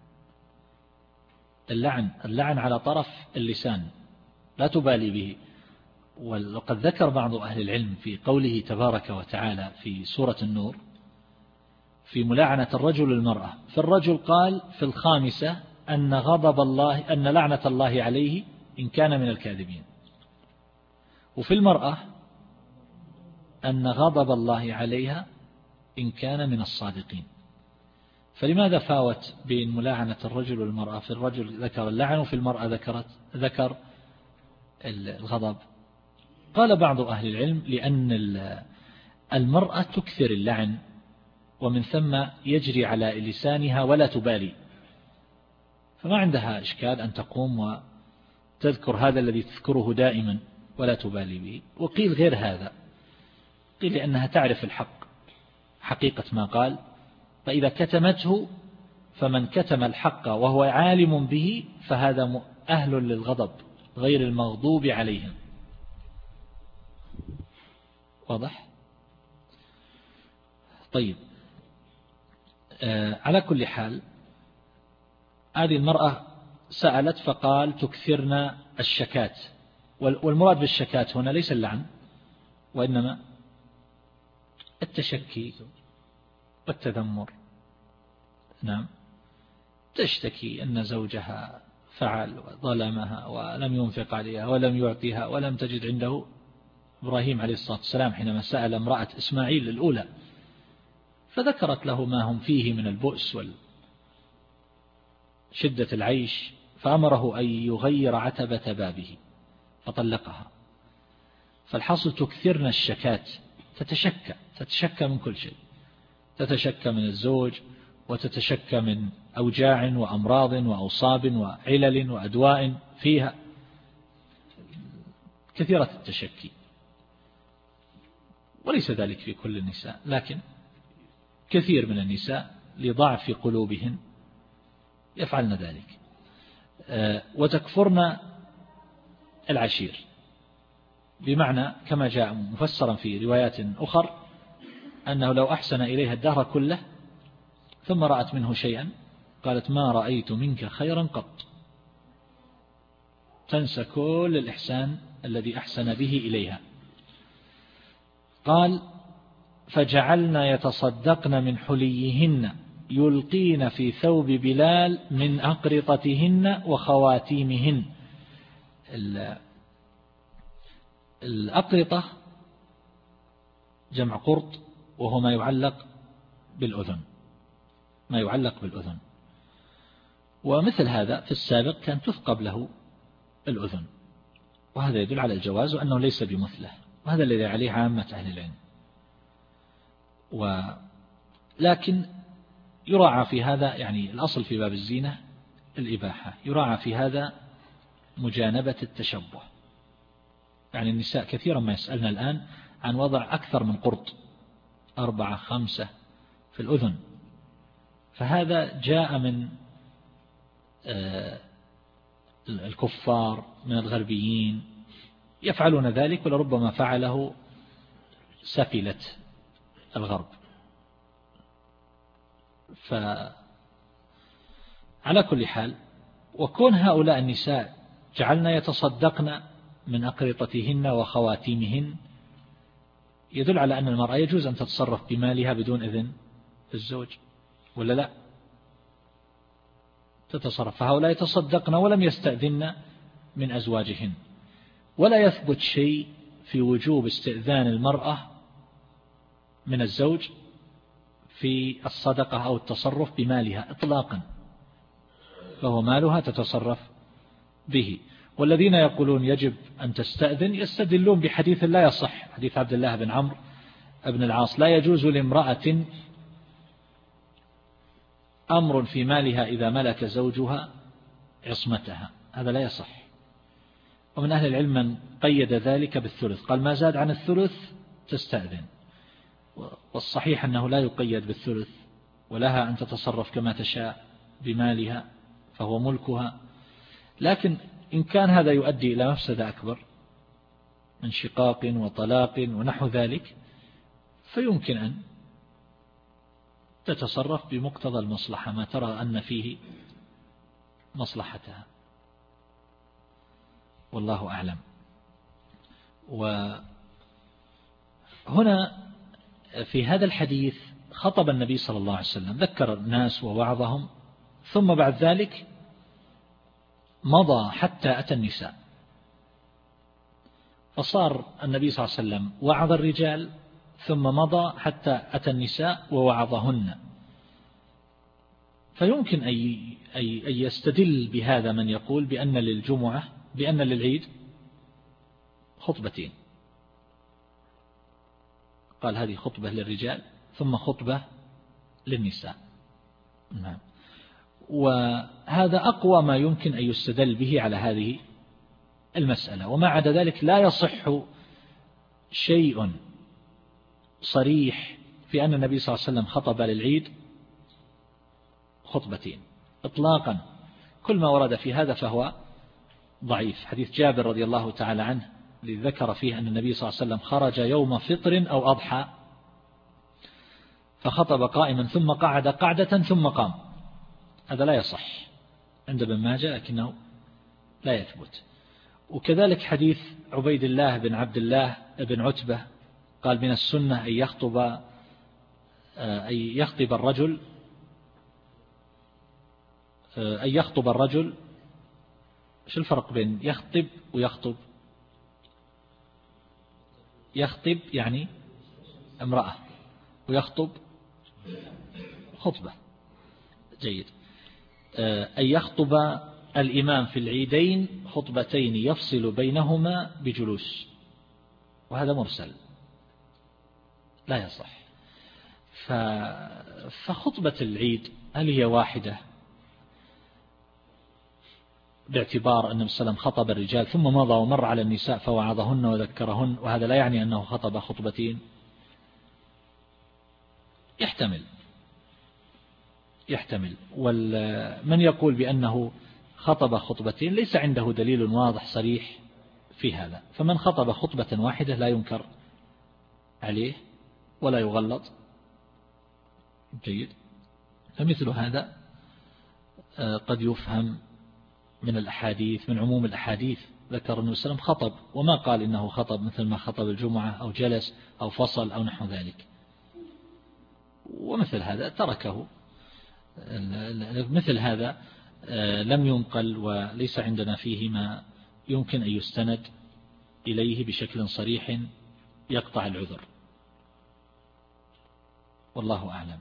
اللعن اللعن على طرف اللسان، لا تبالي به. وقد ذكر بعض أهل العلم في قوله تبارك وتعالى في سورة النور في ملاعنة الرجل المرأة، فالرجل قال في الخامسة أن غضب الله أن لعنة الله عليه إن كان من الكاذبين، وفي المرأة أن غضب الله عليها إن كان من الصادقين. فلماذا فاوت بين ملاعنة الرجل والمرأة؟ في الرجل ذكر اللعن، وفي المرأة ذكرت ذكر الغضب. قال بعض أهل العلم لأن المرأة تكثر اللعن، ومن ثم يجري على لسانها ولا تبالي، فما عندها إشكال أن تقوم وتذكر هذا الذي تذكره دائما ولا تبالي به. وقيل غير هذا، قيل لأنها تعرف الحق حقيقة ما قال، فإذا كتمته فمن كتم الحق وهو عالم به فهذا أهل للغضب غير المغضوب عليهم. واضح؟ طيب. آه على كل حال هذه المرأة سألت فقال تكثرن الشكات، والمراد بالشكات هنا ليس اللعن، وإنما التشكي والتذمر. نعم. تشتكي أن زوجها فعل وظلمها ولم ينفق عليها ولم يعطيها ولم تجد عنده. إبراهيم عليه الصلاة والسلام حينما سأل امرأة إسماعيل الأولى فذكرت له ما هم فيه من البؤس وشدة العيش، فأمره أن يغير عتبة بابه فطلقها. فالحاصل تكثرن الشكات، تتشكى تتشكى من كل شيء، تتشكى من الزوج، وتتشكى من أوجاع وأمراض وأوصاب وعلل وأدواء فيها، كثيرة التشكي. وليس ذلك في كل النساء، لكن كثير من النساء لضعف قلوبهن يفعلن ذلك. وتكفرن العشير، بمعنى كما جاء مفسرا في روايات أخر أنه لو أحسن إليها الدهر كله ثم رأت منه شيئا قالت ما رأيت منك خيرا قط، تنسى كل الإحسان الذي أحسن به إليها. قال فجعلنا يتصدقن من حليهن يلقين في ثوب بلال من أقرطتهن وخواتيمهن. الأقرطة جمع قرط، وهو ما يعلق بالأذن، ما يعلق بالأذن. ومثل هذا في السابق كان تثقب له الأذن، وهذا يدل على الجواز وأنه ليس بمثله، وهذا الذي عليه عامة أهل العلم. ولكن يراعى في هذا، يعني الأصل في باب الزينة الإباحة، يراعى في هذا مجانبة التشبه. يعني النساء كثيرا ما يسألنا الآن عن وضع أكثر من قرط، أربعة خمسة في الأذن، فهذا جاء من الكفار من الغربيين يفعلون ذلك، ولربما فعله سفلة الغرب. فعلى كل حال، وكون هؤلاء النساء جعلنا يتصدقن من أقرطتهن وخواتيمهن يدل على أن المرأة يجوز أن تتصرف بمالها بدون إذن الزوج ولا لا؟ تتصرف. فهؤلاء يتصدقن ولم يستأذن من أزواجهن، ولا يثبت شيء في وجوب استئذان المرأة من الزوج في الصدقة أو التصرف بمالها إطلاقا، فهو مالها تتصرف به. والذين يقولون يجب أن تستأذن يستدلون بحديث لا يصح، حديث عبد الله بن عمرو بن العاص: لا يجوز لامرأة أمر في مالها إذا ملك زوجها عصمتها. هذا لا يصح. ومن أهل العلم من قيد ذلك بالثلث، قال ما زاد عن الثلث تستأذن. والصحيح أنه لا يقيد بالثلث، ولها أن تتصرف كما تشاء بمالها فهو ملكها. لكن إن كان هذا يؤدي إلى مفسدة أكبر من شقاق وطلاق ونحو ذلك، فيمكن أن تتصرف بمقتضى المصلحة ما ترى أن فيه مصلحتها، والله أعلم. وهنا في هذا الحديث خطب النبي صلى الله عليه وسلم، ذكر الناس ووعظهم، ثم بعد ذلك مضى حتى أتى النساء، فصار النبي صلى الله عليه وسلم وعظ الرجال ثم مضى حتى أتى النساء ووعظهن. فيمكن أن يستدل بهذا من يقول بأن للجمعة بأن للعيد خطبتين، قال هذه خطبة للرجال ثم خطبة للنساء. نعم. وهذا أقوى ما يمكن أن يستدل به على هذه المسألة. وما عدا ذلك لا يصح شيء صريح في أن النبي صلى الله عليه وسلم خطب للعيد خطبتين إطلاقا. كل ما ورد في هذا فهو ضعيف. حديث جابر رضي الله تعالى عنه الذي ذكر فيه أن النبي صلى الله عليه وسلم خرج يوم فطر أو أضحى فخطب قائما ثم قعد قعدة ثم قام، هذا لا يصح عند ابن ماجه لكنه لا يثبت. وكذلك حديث عبيد الله بن عبد الله بن عتبة قال من السنة أن يخطب أن يخطب الرجل أن يخطب الرجل شو الفرق بين يخطب ويخطب؟ يخطب يعني امرأة، ويخطب خطبة. جيد. أن يخطب الإمام في العيدين خطبتين يفصل بينهما بجلوس، وهذا مرسل لا يصح. فخطبة العيد هل هي واحدة باعتبار أن النبي صلى الله عليه وسلم خطب الرجال ثم مضى ومر على النساء فوعظهن وذكرهن، وهذا لا يعني أنه خطب خطبتين؟ يحتمل يحتمل ومن يقول بأنه خطب خطبتين ليس عنده دليل واضح صريح في هذا، فمن خطب خطبة واحدة لا ينكر عليه ولا يغلط. جيد. فمثل هذا قد يفهم من الأحاديث، من عموم الأحاديث ذكر النبي صلى الله عليه وسلم خطب وما قال إنه خطب مثل ما خطب الجمعة أو جلس أو فصل أو نحو ذلك، ومثل هذا تركه. مثل هذا لم ينقل وليس عندنا فيه ما يمكن أن يستند إليه بشكل صريح يقطع العذر، والله أعلم.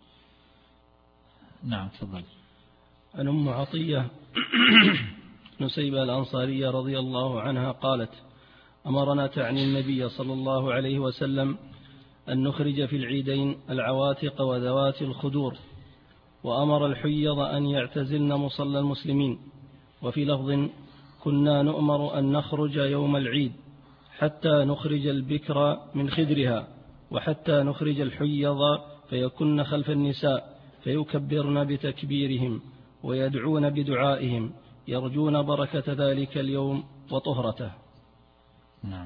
نعم تفضل. عن أم عطية نسيبة الأنصارية رضي الله عنها قالت: أمرنا تعني النبي صلى الله عليه وسلم أن نخرج في العيدين العواتق وذوات الخدور، وأمر الحيض أن يعتزلن مصلى المسلمين. وفي لفظ: كنا نؤمر أن نخرج يوم العيد حتى نخرج البكر من خدرها، وحتى نخرج الحيض فيكن خلف النساء فيكبرن بتكبيرهم ويدعون بدعائهم يرجون بركة ذلك اليوم وطهرته. نعم.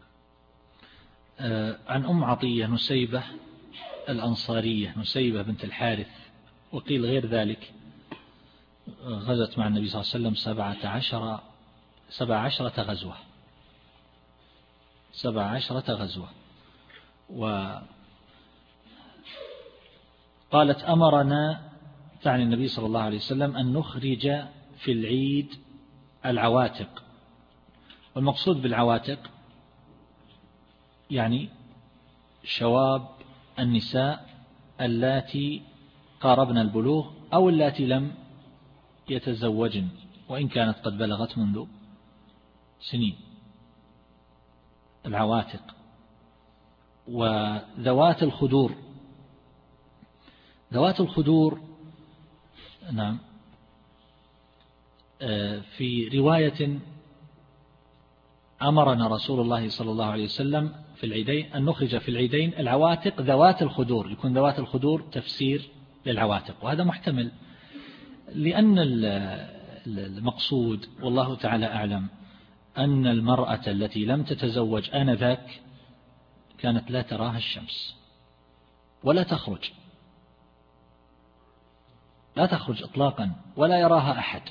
عن أم عطية نسيبة الأنصارية، نسيبة بنت الحارث، وقيل غير ذلك، غزت مع النبي صلى الله عليه وسلم سبعة عشر سبع عشرة غزوة سبع عشرة غزوة قالت أمرنا، تعني النبي صلى الله عليه وسلم، أن نخرج في العيد العواتق. والمقصود بالعواتق يعني شواب النساء اللاتي قاربن البلوغ أو اللاتي لم يتزوجن وإن كانت قد بلغت منذ سنين، العواتق. وذوات الخدور، ذوات الخدور نعم في رواية أمرنا رسول الله صلى الله عليه وسلم في العيدين أن نخرج في العيدين العواتق ذوات الخدور، يكون ذوات الخدور تفسير للعواتق، وهذا محتمل لأن المقصود والله تعالى أعلم أن المرأة التي لم تتزوج آنذاك كانت لا تراها الشمس ولا تخرج، لا تخرج إطلاقا ولا يراها أحد.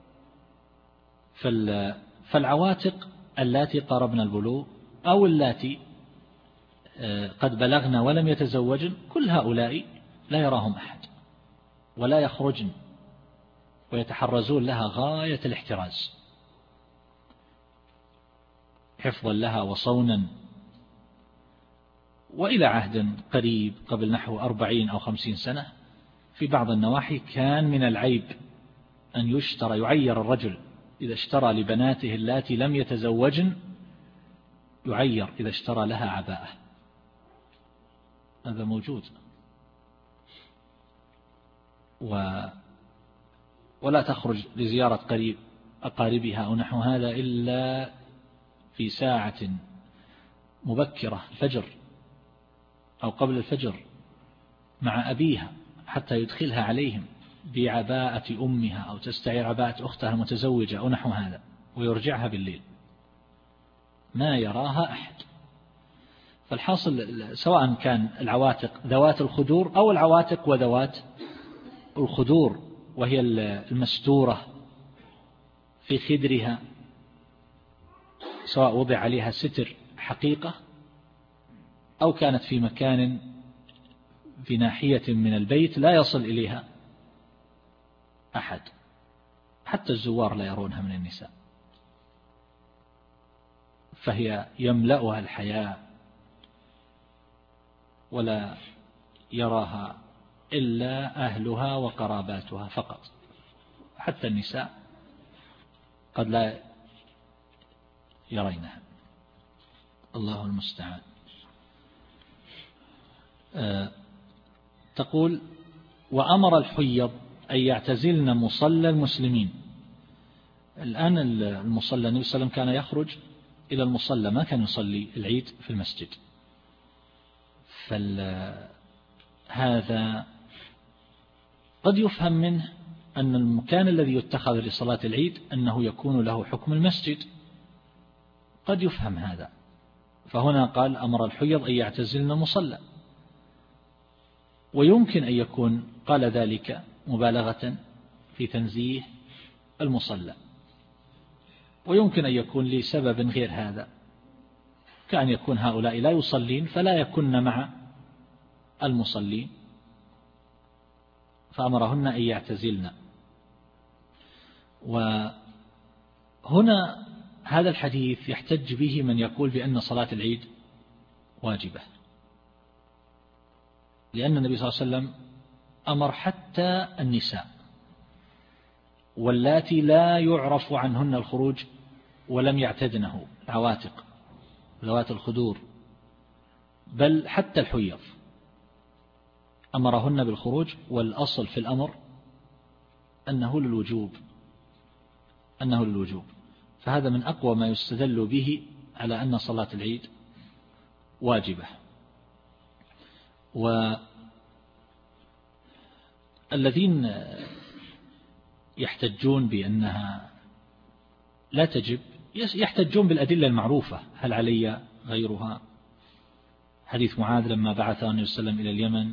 فالعواتق اللاتي قاربن البلوغ أو اللاتي قد بلغن ولم يتزوجن كل هؤلاء لا يراهم أحد ولا يخرجن، ويتحرزون لها غاية الاحتراز حفظا لها وصونا. وإلى عهد قريب قبل نحو أربعين أو خمسين سنة في بعض النواحي كان من العيب أن يشترى، يعير الرجل إذا اشترى لبناته اللاتي لم يتزوجن، يعير إذا اشترى لها عباءة. هذا موجود. و ولا تخرج لزيارة قريب أقاربها أو نحو هذا إلا في ساعة مبكرة الفجر أو قبل الفجر مع أبيها حتى يدخلها عليهم بعباءة أمها أو تستعير عباءة أختها المتزوجة أو نحو هذا ويرجعها بالليل، ما يراها أحد. فالحاصل سواء كان العواتق ذوات الخدور أو العواتق وذوات الخدور وهي المستورة في خدرها، سواء وضع عليها ستر حقيقة أو كانت في مكان في ناحية من البيت لا يصل إليها أحد، حتى الزوار لا يرونها من النساء، فهي يملأها الحياء ولا يراها إلا أهلها وقراباتها فقط، حتى النساء قد لا يرينها. الله المستعان. أه تقول: وأمر الحيض أن يعتزلن مصلى المسلمين. الآن المصلى النبي صلى الله عليه وسلم كان يخرج إلى المصلى، ما كان يصلي العيد في المسجد. فهذا قد يفهم منه أن المكان الذي يتخذ لصلاة العيد أنه يكون له حكم المسجد، قد يفهم هذا. فهنا قال: أمر الحيض أن يعتزلن مصلى، ويمكن أن يكون قال ذلك مبالغة في تنزيه المصلى، ويمكن أن يكون لسبب غير هذا، كأن يكون هؤلاء لا يصلين فلا يكن مع المصلين، فأمرهن أن يعتزلن. وهنا هذا الحديث يحتج به من يقول بأن صلاة العيد واجبة، لأن النبي صلى الله عليه وسلم أمر حتى النساء واللاتي لا يعرف عنهن الخروج ولم يعتدنه، العواتق ذوات الخدور، بل حتى الحيض أمرهن بالخروج، والأصل في الأمر أنه للوجوب أنه للوجوب فهذا من أقوى ما يستدل به على أن صلاة العيد واجبة. والذين يحتجون بأنها لا تجب يحتجون بالأدلة المعروفة: هل علي غيرها؟ حديث معاذ لما بعثه النبي صلى الله عليه وسلم إلى اليمن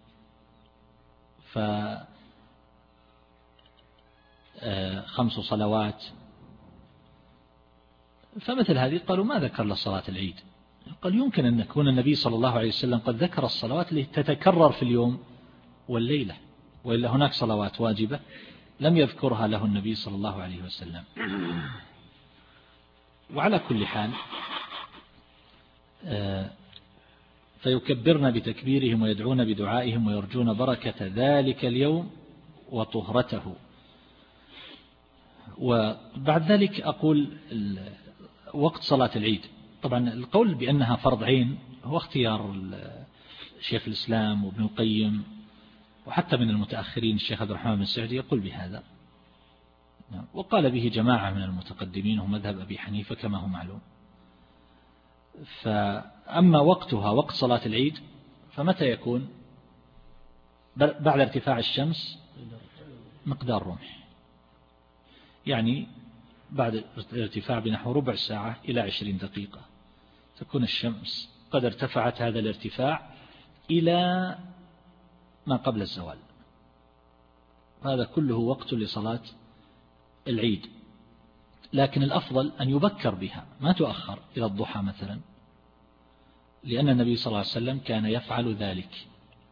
فخمس صلوات، فمثل هذه قالوا ما ذكر لصلاة العيد. قال يمكن أن يكون النبي صلى الله عليه وسلم قد ذكر الصلوات التي تتكرر في اليوم والليلة، وإلا هناك صلوات واجبة لم يذكرها له النبي صلى الله عليه وسلم. وعلى كل حال فيكبرن بتكبيرهم ويدعون بدعائهم ويرجون بركة ذلك اليوم وطهرته. وبعد ذلك أقول وقت صلاة العيد. طبعا القول بأنها فرض عين هو اختيار شيخ الإسلام وابن القيم، وحتى من المتأخرين الشيخ عبد الرحمن بن سعدي يقول بهذا، وقال به جماعة من المتقدمين هم مذهب أبي حنيفة كما هو معلوم. فأما وقتها وقت صلاة العيد فمتى يكون؟ بعد ارتفاع الشمس مقدار رمح، يعني بعد الارتفاع بنحو ربع ساعة إلى عشرين دقيقة تكون الشمس قد ارتفعت هذا الارتفاع إلى ما قبل الزوال. هذا كله وقت لصلاة العيد، لكن الأفضل أن يبكر بها ما تؤخر إلى الضحى مثلا، لأن النبي صلى الله عليه وسلم كان يفعل ذلك.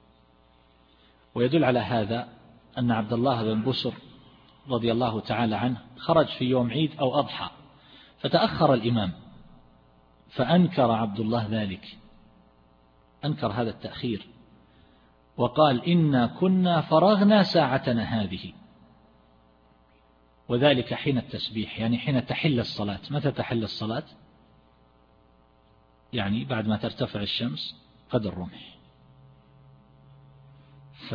ويدل على هذا أن عبد الله بن بسر رضي الله تعالى عنه خرج في يوم عيد أو أضحى فتأخر الإمام، فأنكر عبد الله ذلك، أنكر هذا التأخير وقال إنا كنا فرغنا ساعتنا هذه، وذلك حين التسبيح، يعني حين تحل الصلاة. متى تحل الصلاة؟ يعني بعد ما ترتفع الشمس قدر الرمح. ف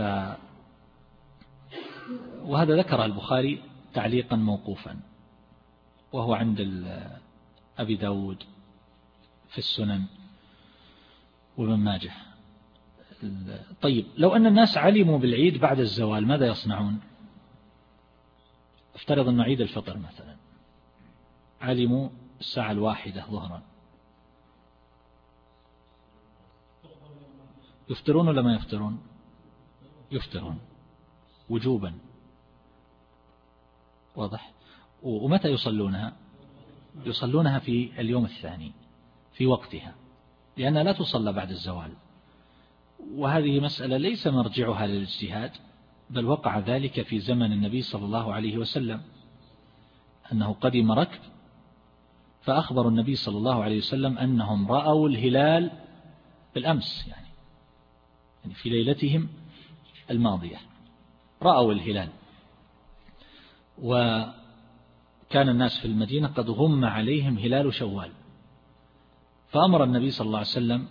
وهذا ذكر البخاري تعليقا موقوفا، وهو عند أبي داود في السنن وابن ماجه. طيب لو أن الناس علموا بالعيد بعد الزوال ماذا يصنعون؟ افترض أن عيد الفطر مثلا علموا الساعة الواحدة ظهرا، يفطرون ولا ما يفطرون؟ يفطرون وجوبا، واضح. ومتى يصلونها؟ يصلونها في اليوم الثاني في وقتها، لأنها لا تصلى بعد الزوال. وهذه مسألة ليس مرجعها للاجتهاد، بل وقع ذلك في زمن النبي صلى الله عليه وسلم، أنه قدم ركب فأخبر النبي صلى الله عليه وسلم أنهم رأوا الهلال بالأمس، يعني يعني في ليلتهم الماضية رأوا الهلال، وكان الناس في المدينة قد غم عليهم هلال شوال، فأمر النبي صلى الله عليه وسلم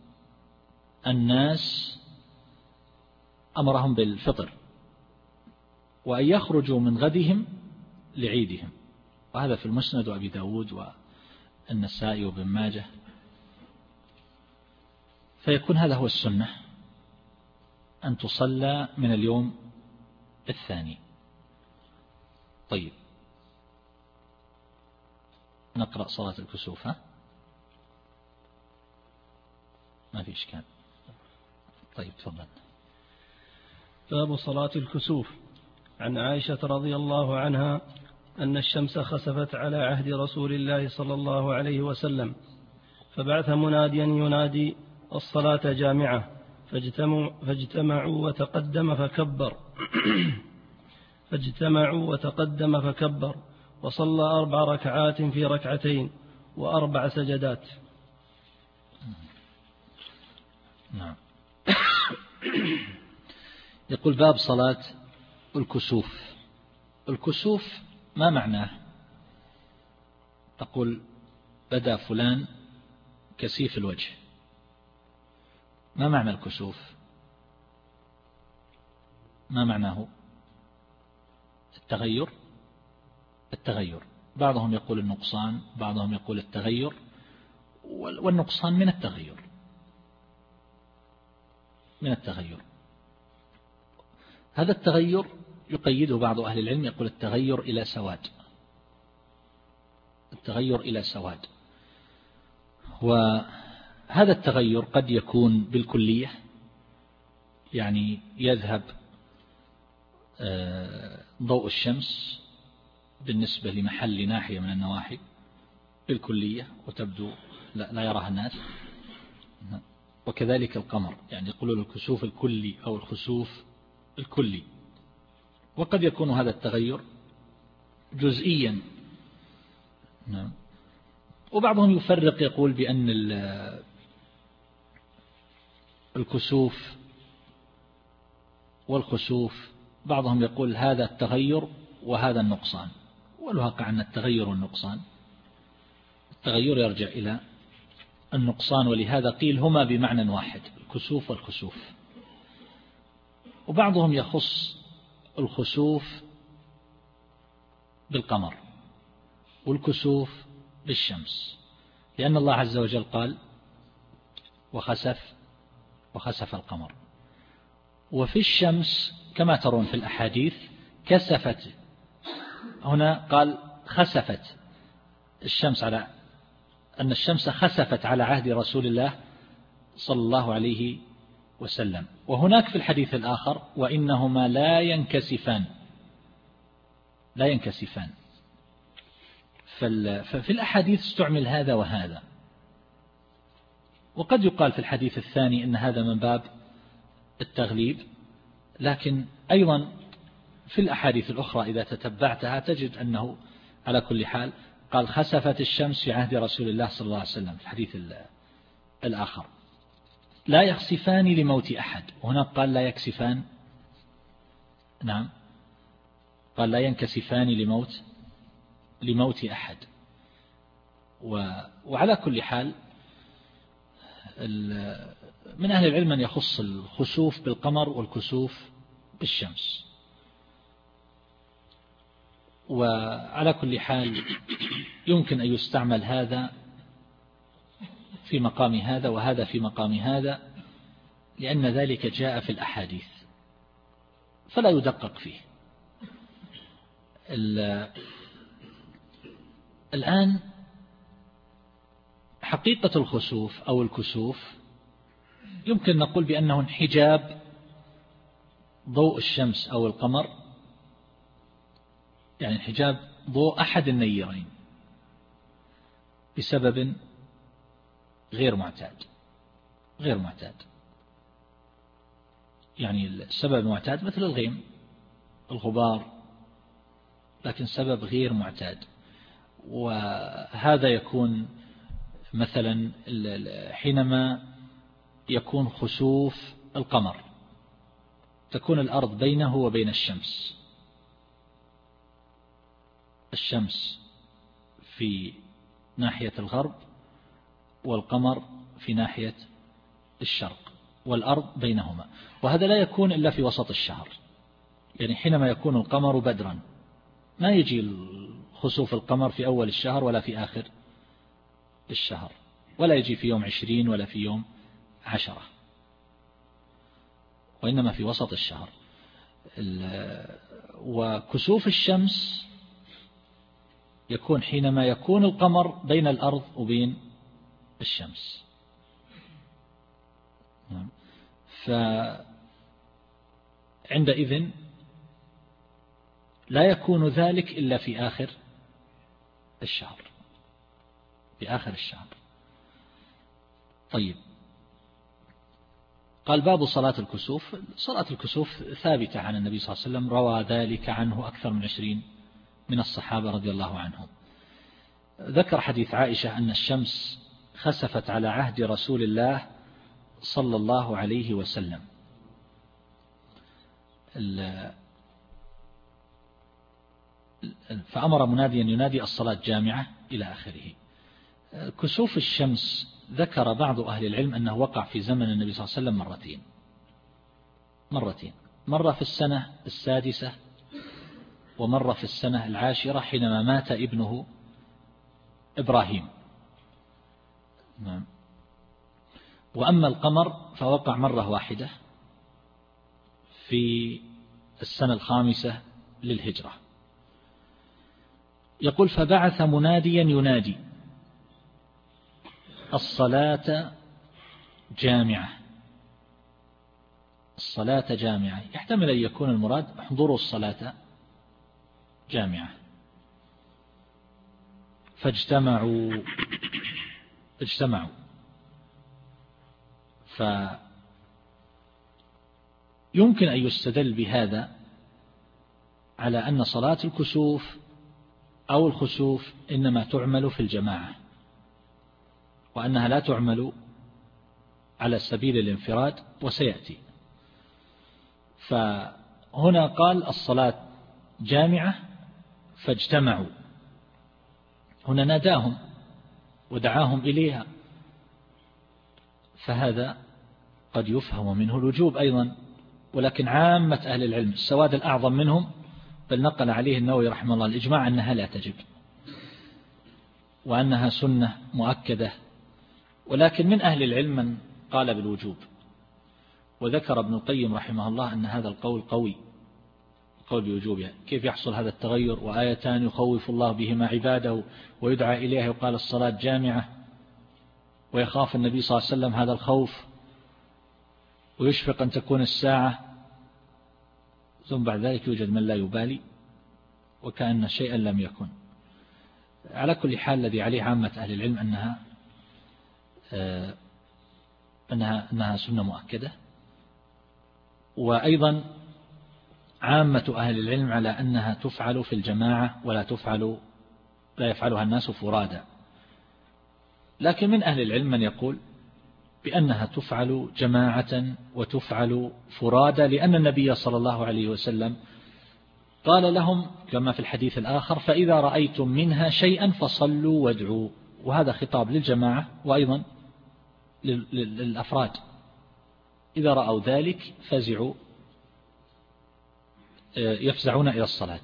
الناس، أمرهم بالفطر وأن يخرجوا من غدهم لعيدهم، وهذا في المسند وأبي داود والنسائي وابن ماجه. فيكون هذا هو السنة، أن تصلى من اليوم الثاني. طيب نقرأ صلاة الكسوف. ها ما في إشكال. طيب تفضل. باب صلاة الكسوف. عن عائشة رضي الله عنها أن الشمس خسفت على عهد رسول الله صلى الله عليه وسلم، فبعث مناديا ينادي الصلاة جامعة، فاجتمعوا, فاجتمعوا وتقدم فكبر فاجتمعوا وتقدم فكبر وصلى أربع ركعات في ركعتين وأربع سجدات. نعم. يقول باب صلاة الكسوف. الكسوف ما معناه؟ تقول بدأ فلان كسيف الوجه، ما معنى الكسوف؟ ما معناه؟ التغير. التغير بعضهم يقول النقصان، بعضهم يقول التغير، والنقصان من التغير من التغير هذا التغير يقيده بعض أهل العلم، يقول التغير إلى سواد، التغير إلى سواد. وهذا التغير قد يكون بالكلية، يعني يذهب ضوء الشمس بالنسبة لمحل ناحية من النواحي بالكلية وتبدو لا يراها الناس. وكذلك القمر، يعني يقولون الكسوف الكلي أو الخسوف الكلي، وقد يكون هذا التغير جزئيا. نعم. وبعضهم يفرق يقول بأن الكسوف والخسوف، بعضهم يقول هذا التغير وهذا النقصان، والواقع أن التغير والنقصان، التغير يرجع إلى النقصان، ولهذا قيل هما بمعنى واحد، الكسوف والخسوف. وبعضهم يخص الخسوف بالقمر والكسوف بالشمس، لأن الله عز وجل قال وخسف وخسف القمر. وفي الشمس كما ترون في الأحاديث كسفت، هنا قال خسفت الشمس، على أن الشمس خسفت على عهد رسول الله صلى الله عليه وسلم. وهناك في الحديث الآخر وإنهما لا ينكسفان، لا ينكسفان. ففي الأحاديث استعمل هذا وهذا، وقد يقال في الحديث الثاني إن هذا من باب التغليب، لكن أيضا في الأحاديث الأخرى إذا تتبعتها تجد أنه على كل حال قال خسفت الشمس في عهد رسول الله صلى الله عليه وسلم في الحديث الآخر لا يخسفان لموت أحد، وهناك قال لا يكسفان، نعم قال لا ينكسفان لموت لموت أحد. وعلى كل حال من أهل العلم من يخص الخسوف بالقمر والكسوف بالشمس. وعلى كل حال يمكن أن يستعمل هذا في مقام هذا وهذا في مقام هذا، لأن ذلك جاء في الأحاديث فلا يدقق فيه. الآن حقيقة الخسوف أو الكسوف يمكن نقول بأنه انحجاب ضوء الشمس أو القمر، يعني انحجاب ضوء أحد النيرين بسبب غير معتاد غير معتاد يعني السبب المعتاد مثل الغيم الغبار، لكن سبب غير معتاد. وهذا يكون مثلا حينما يكون خسوف القمر، تكون الأرض بينه وبين الشمس، الشمس في ناحية الغرب والقمر في ناحية الشرق، والأرض بينهما. وهذا لا يكون إلا في وسط الشهر، يعني حينما يكون القمر بدرا، ما يجي خسوف القمر في أول الشهر ولا في آخر الشهر، ولا يجي في يوم عشرين ولا في يوم عشرة، وإنما في وسط الشهر. وكسوف الشمس يكون حينما يكون القمر بين الأرض وبين الشمس. فعندئذ لا يكون ذلك إلا في آخر الشهر، في آخر الشهر. طيب، قال باب صلاة الكسوف. صلاة الكسوف ثابتة عن النبي صلى الله عليه وسلم، روى ذلك عنه أكثر من عشرين من الصحابة رضي الله عنهم. ذكر حديث عائشة أن الشمس خسفت على عهد رسول الله صلى الله عليه وسلم، فأمر مناديا ينادي الصلاة جامعة إلى آخره. كسوف الشمس ذكر بعض أهل العلم أنه وقع في زمن النبي صلى الله عليه وسلم مرتين مرتين مرة في السنة السادسة ومرة في السنة العاشرة حينما مات ابنه إبراهيم. وأما القمر فوقع مرة واحدة في السنة الخامسة للهجرة. يقول فبعث مناديا ينادي الصلاة جامعة، الصلاة جامعة، يحتمل أن يكون المراد حضور الصلاة جامعة. فاجتمعوا اجتمعوا يمكن أن يستدل بهذا على أن صلاة الكسوف أو الخسوف إنما تعمل في الجماعة، وأنها لا تعمل على سبيل الانفراد، وسيأتي. فهنا قال الصلاة جامعة فاجتمعوا، هنا ناداهم ودعاهم إليها، فهذا قد يفهم منه الوجوب أيضا، ولكن عامة أهل العلم السواد الأعظم منهم، بل نقل عليه النووي رحمه الله الإجماع أنها لا تجب، وأنها سنة مؤكدة. ولكن من أهل العلم من قال بالوجوب، وذكر ابن القيم رحمه الله أن هذا القول قوي، قول بوجوبها. كيف يحصل هذا التغير؟ وآيتان يخوف الله بهما عباده ويدعى إليها وقال الصلاة جامعة، ويخاف النبي صلى الله عليه وسلم هذا الخوف ويشفق أن تكون الساعة، ثم بعد ذلك يوجد من لا يبالي وكأن شيئا لم يكن. على كل حال الذي عليه عامة أهل العلم أنها أنها أنها سنة مؤكدة، وأيضا عامة أهل العلم على أنها تفعل في الجماعة ولا تفعل لا يفعلها الناس فرادا. لكن من أهل العلم من يقول بأنها تفعل جماعة وتفعل فرادا، لأن النبي صلى الله عليه وسلم قال لهم كما في الحديث الآخر: فإذا رأيتم منها شيئا فصلوا وادعوا. وهذا خطاب للجماعة وأيضا للأفراد، إذا رأوا ذلك فزعوا يفزعون إلى الصلاة.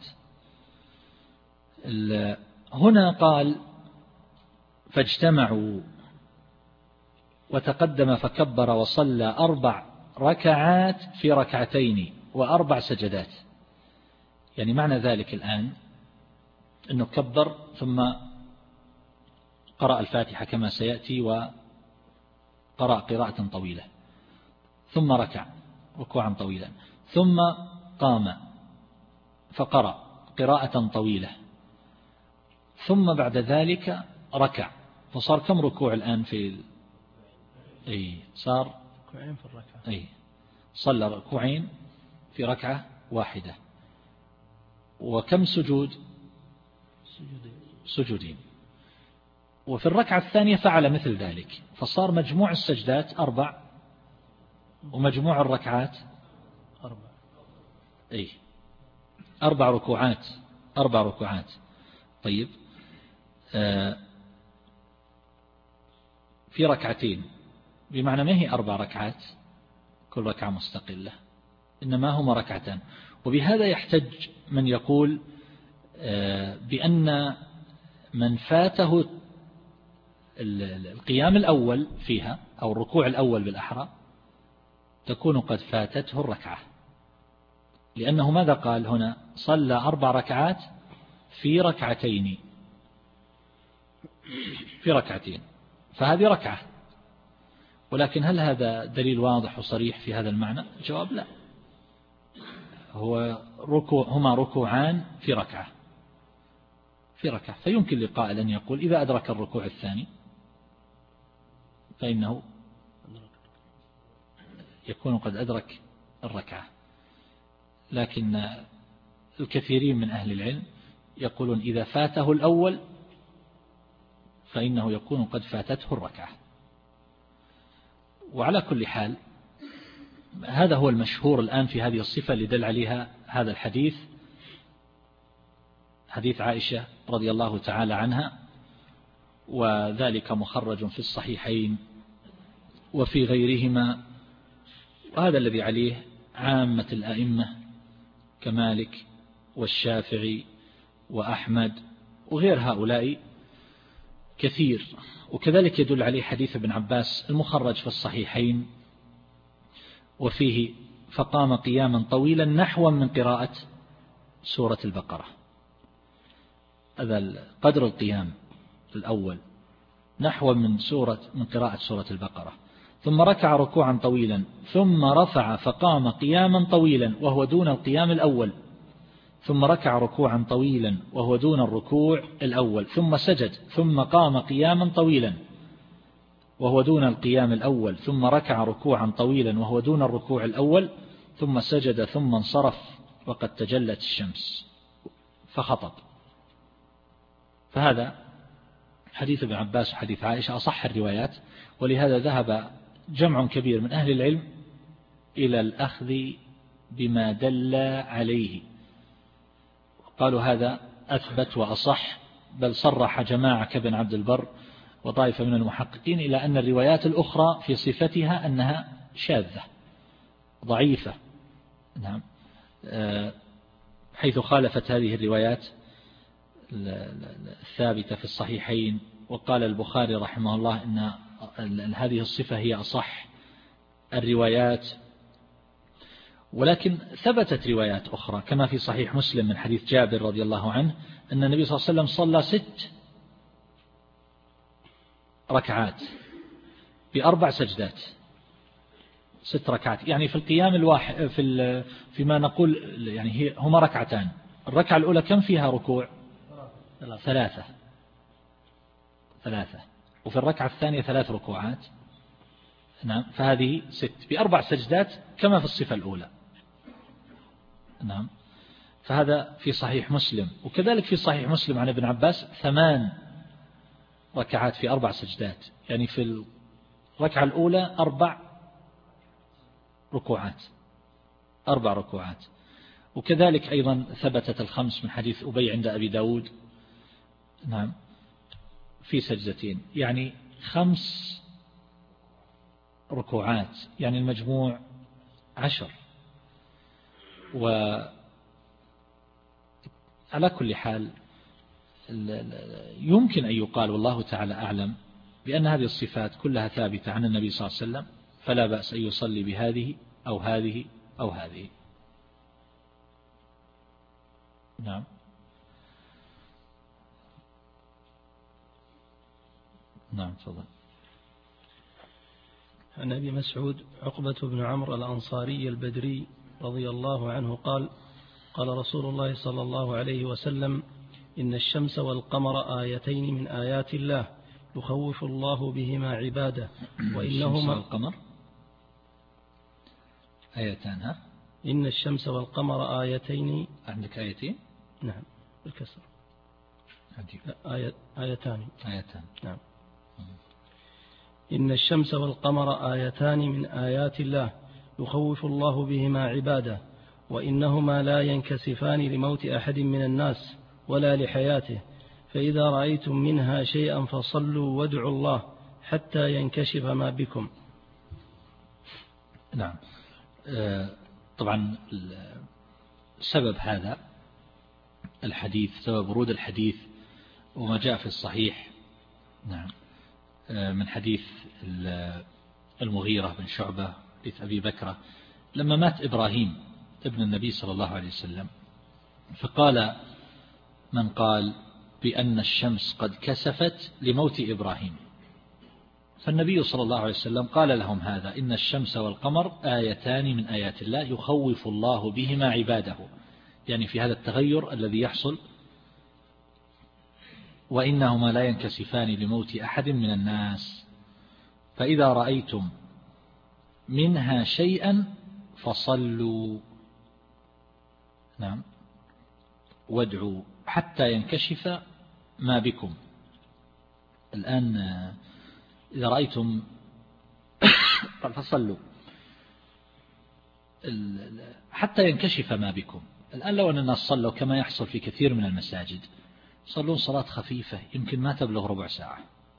هنا قال فاجتمعوا، وتقدم فكبر وصلى أربع ركعات في ركعتين وأربع سجدات. يعني معنى ذلك الآن أنه كبر ثم قرأ الفاتحة كما سيأتي، وقرأ قراءة طويلة، ثم ركع ركوعا طويلا، ثم قام فقرأ قراءة طويلة، ثم بعد ذلك ركع. فصار كم ركوع الآن في أي صار ركوعين في الركعة، أي صلى ركوعين في ركعة واحدة. وكم سجود؟ سجودين. سجودين. وفي الركعة الثانية فعل مثل ذلك، فصار مجموع السجدات أربع ومجموع الركعات أربع أي أربع ركوعات أربع ركوعات. طيب آه في ركعتين، بمعنى ما هي أربع ركعات كل ركعة مستقلة، إنما هما ركعتان. وبهذا يحتج من يقول آه بأن من فاته القيام الأول فيها أو الركوع الأول بالأحرى تكون قد فاتته الركعة، لأنه ماذا قال هنا؟ صلى أربع ركعات في ركعتين في ركعتين، فهذه ركعة. ولكن هل هذا دليل واضح وصريح في هذا المعنى؟ الجواب لا، هو ركوع هما ركوعان في ركعة في ركعة. فيمكن لقائل أن يقول إذا أدرك الركوع الثاني فإنه يكون قد أدرك الركعة. لكن الكثيرين من أهل العلم يقولون إذا فاته الأول فإنه يكون قد فاتته الركعة. وعلى كل حال هذا هو المشهور الآن في هذه الصفة اللي دل عليها هذا الحديث، حديث عائشة رضي الله تعالى عنها، وذلك مخرج في الصحيحين وفي غيرهما. وهذا الذي عليه عامة الأئمة كمالك والشافعي وأحمد وغير هؤلاء كثير. وكذلك يدل عليه حديث ابن عباس المخرج في الصحيحين، وفيه فقام قياما طويلا نحوا من قراءة سورة البقرة. هذا قدر القيام الأول نحو من سورة من قراءة سورة البقرة. ثم ركع ركوعا طويلا، ثم رفع فقام قياما طويلا وهو دون القيام الأول، ثم ركع ركوعا طويلا وهو دون الركوع الأول، ثم سجد، ثم قام قياما طويلا وهو دون القيام الأول، ثم ركع ركوعا طويلا وهو دون الركوع الأول، ثم سجد ثم انصرف وقد تجلت الشمس فخطب. فهذا حديث ابن عباس وحديث عائشة أصح الروايات، ولهذا ذهب جمع كبير من أهل العلم إلى الأخذ بما دل عليه، قالوا هذا أثبت وأصح، بل صرح جماعة كابن عبد البر وطائفة من المحققين إلى أن الروايات الأخرى في صفتها أنها شاذة ضعيفة، نعم، حيث خالفت هذه الروايات الثابتة في الصحيحين. وقال البخاري رحمه الله إن هذه الصفة هي أصح الروايات. ولكن ثبتت روايات أخرى كما في صحيح مسلم من حديث جابر رضي الله عنه أن النبي صلى الله عليه وسلم صلى ست ركعات بأربع سجدات، ست ركعات، يعني في القيام الواحد في فيما نقول يعني هي هما ركعتان. الركعة الأولى كم فيها ركوع؟ ثلاثة ثلاثة وفي الركعة الثانية ثلاث ركوعات، نعم، فهذه ست بأربع سجدات كما في الصفة الأولى، نعم. فهذا في صحيح مسلم. وكذلك في صحيح مسلم عن ابن عباس ثمان ركعات في أربع سجدات، يعني في الركعة الأولى أربع ركوعات أربع ركوعات. وكذلك أيضا ثبتت الخمس من حديث أبي عند أبي داود، نعم، في سجدتين، يعني خمس ركوعات، يعني المجموع عشر. وعلى كل حال يمكن أن يقال والله تعالى أعلم بأن هذه الصفات كلها ثابتة عن النبي صلى الله عليه وسلم، فلا بأس أن يصلي بهذه أو هذه أو هذه، نعم. نعم تفضل. عن أبي مسعود عقبة بن عمرو الأنصاري البدري رضي الله عنه قال: قال رسول الله صلى الله عليه وسلم: إن الشمس والقمر آيتين من آيات الله يخوف الله بهما عباده، وإنهما القمر آيتان. ها؟ إن الشمس والقمر آيتين. عندك آيتين؟ نعم بالكسر. لا آية آيتان. آيتان. نعم. إن الشمس والقمر آيتان من آيات الله يخوف الله بهما عباده، وإنهما لا ينكسفان لموت أحد من الناس ولا لحياته، فإذا رأيتم منها شيئا فصلوا وادعوا الله حتى ينكشف ما بكم. نعم. طبعا سبب هذا الحديث، سبب ورود الحديث وما جاء في الصحيح، نعم، من حديث المغيرة بن شعبة حديث أبي بكرة لما مات إبراهيم ابن النبي صلى الله عليه وسلم، فقال من قال بأن الشمس قد كسفت لموت إبراهيم، فالنبي صلى الله عليه وسلم قال لهم هذا: إن الشمس والقمر آيتان من آيات الله يخوف الله بهما عباده، يعني في هذا التغير الذي يحصل، وإنهما لا ينكسفان لموت أحد من الناس، فإذا رأيتم منها شيئا فصلوا، نعم، وادعوا حتى ينكشف ما بكم. الآن إذا رأيتم فصلوا حتى ينكشف ما بكم. الآن لو أن الناس صلوا كما يحصل في كثير من المساجد، صلون صلاة خفيفة يمكن ما تبلغ ربع ساعة،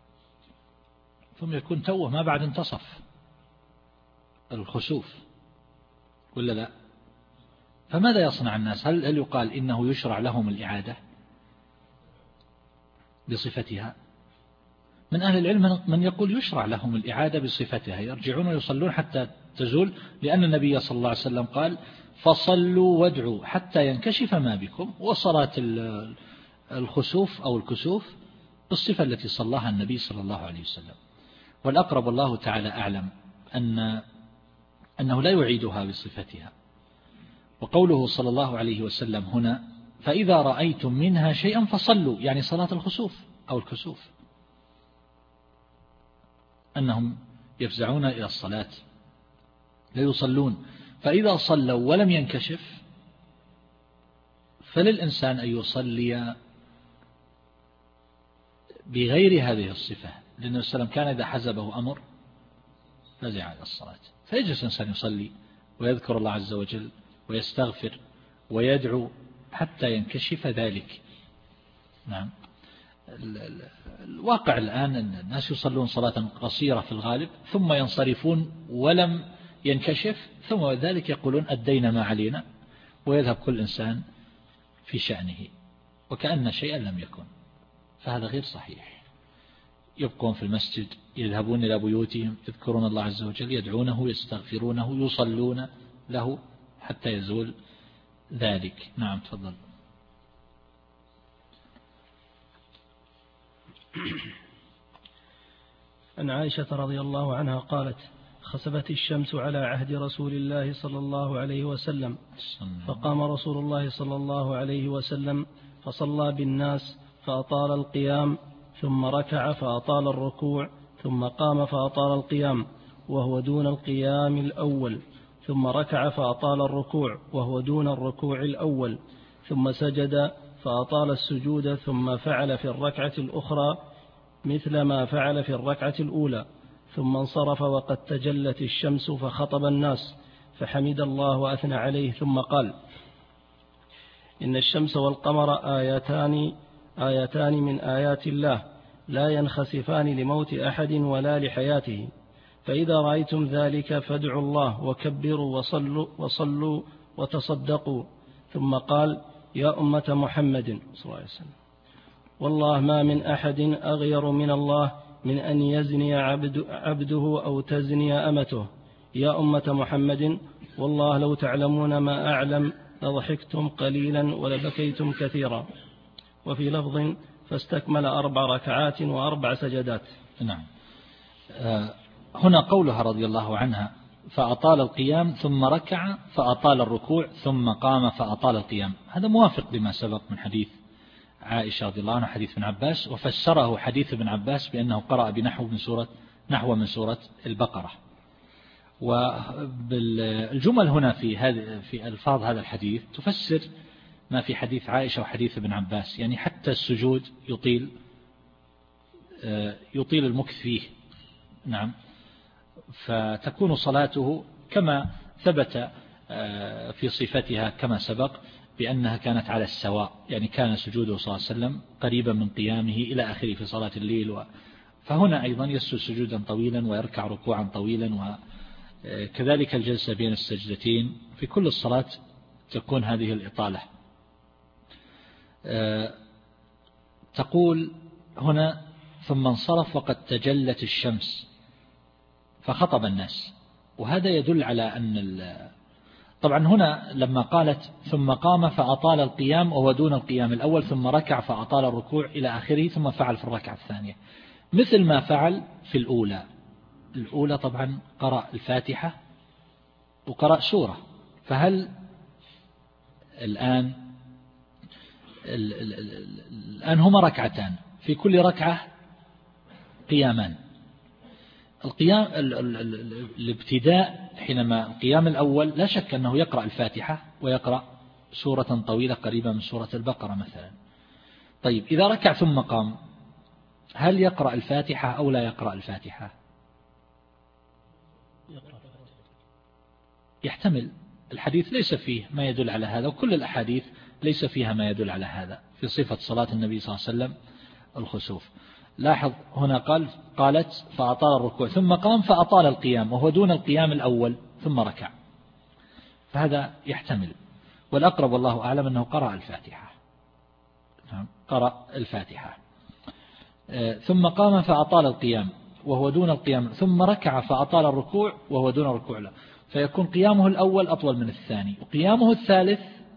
ثم يكون توه ما بعد انتصف الخسوف، ولا لا؟ فماذا يصنع الناس؟ هل هل يقال إنه يشرع لهم الإعادة بصفتها؟ من أهل العلم من يقول يشرع لهم الإعادة بصفتها، يرجعون ويصلون حتى تزول، لأن النبي صلى الله عليه وسلم قال: فصلوا وادعوا حتى ينكشف ما بكم. وصلاة الخسوف أو الكسوف بالصفة التي صلاها النبي صلى الله عليه وسلم. والأقرب الله تعالى أعلم أن أنه لا يعيدها بصفتها. وقوله صلى الله عليه وسلم هنا: فإذا رأيتم منها شيئا فصلوا، يعني صلاة الخسوف أو الكسوف، أنهم يفزعون إلى الصلاة لا يصلون، فإذا صلوا ولم ينكشف فللإنسان أن يصلي بغير هذه الصفة، لأن النبي صلى الله عليه وسلم كان إذا حزبه أمر فزع على الصلاة. فيجلس الإنسان يصلي ويذكر الله عز وجل ويستغفر ويدعو حتى ينكشف ذلك. نعم. الواقع الآن أن الناس يصلون صلاة قصيرة في الغالب ثم ينصرفون ولم ينكشف، ثم ذلك يقولون أدينا ما علينا، ويذهب كل إنسان في شأنه وكأن شيئا لم يكن. فهذا غير صحيح. يبقون في المسجد، يذهبون إلى بيوتهم، يذكرون الله عز وجل، يدعونه، يستغفرونه، يصلون له حتى يزول ذلك. نعم تفضل. عن عائشة رضي الله عنها قالت: خسفت الشمس على عهد رسول الله صلى الله عليه وسلم، فقام رسول الله صلى الله عليه وسلم فصلى بالناس فأطال القيام، ثم ركع فأطال الركوع، ثم قام فأطال القيام وهو دون القيام الأول، ثم ركع فأطال الركوع وهو دون الركوع الأول، ثم سجد فأطال السجود، ثم فعل في الركعة الأخرى مثل ما فعل في الركعة الأولى، ثم انصرف وقد تجلت الشمس فخطب الناس فحمد الله وأثنى عليه، ثم قال: إن الشمس والقمر آيتان آيتان من آيات الله لا ينخسفان لموت أحد ولا لحياته، فإذا رأيتم ذلك فادعوا الله وكبروا وصلوا, وصلوا وتصدقوا. ثم قال: يا أمة محمد صلى الله عليه وسلم، والله ما من أحد أغير من الله من أن يزني عبد عبده أو تزني أمته. يا أمة محمد، والله لو تعلمون ما أعلم لضحكتم قليلا ولبكيتم كثيرا. وفي لفظ: فاستكمل أربع ركعات وأربع سجدات. نعم. هنا قولها رضي الله عنها: فأطال القيام ثم ركع فأطال الركوع ثم قام فأطال القيام، هذا موافق لما سبق من حديث عائشة رضي الله عنها حديث ابن عباس، وفسره حديث ابن عباس بأنه قرأ بنحو من سورة نحو من سورة البقرة. والجمل هنا في هذه في ألفاظ هذا الحديث تفسر ما في حديث عائشة وحديث ابن عباس، يعني حتى السجود يطيل يطيل المكث فيه. نعم. فتكون صلاته كما ثبت في صفتها كما سبق بأنها كانت على السواء، يعني كان سجوده صلى الله عليه وسلم قريبا من قيامه إلى آخره في صلاة الليل و... فهنا أيضا يسجد سجودا طويلا ويركع ركوعا طويلا، وكذلك الجلسة بين السجدتين في كل الصلاة تكون هذه الإطالة. تقول هنا: ثم انصرف وقد تجلت الشمس فخطب الناس، وهذا يدل على أن طبعا هنا لما قالت ثم قام فأطال القيام وهو دون القيام الأول، ثم ركع فأطال الركوع إلى آخره، ثم فعل في الركعة الثانية مثل ما فعل في الأولى. الأولى طبعا قرأ الفاتحة وقرأ سورة، فهل الآن الآن هما ركعتان، في كل ركعة قيامان. القيام الابتداء حينما القيام الأول لا شك أنه يقرأ الفاتحة ويقرأ سورة طويلة قريبة من سورة البقرة مثلا. طيب إذا ركع ثم قام، هل يقرأ الفاتحة أو لا يقرأ الفاتحة؟ يحتمل. الحديث ليس فيه ما يدل على هذا، وكل الأحاديث ليس فيها ما يدل على هذا في صفة صلاة النبي صلى الله عليه وسلم الخسوف. لاحظ هنا قال قالت فأطال الركوع ثم قام فأطال القيام وهو دون القيام الأول ثم ركع، فهذا يحتمل. والأقرب والله أعلم أنه قرأ الفاتحة. قرأ الفاتحة ثم قام فأطال القيام وهو دون القيام، ثم ركع فأطال الركوع وهو دون الركوع له، فيكون قيامه الأول أطول من الثاني، وقيامه الثالث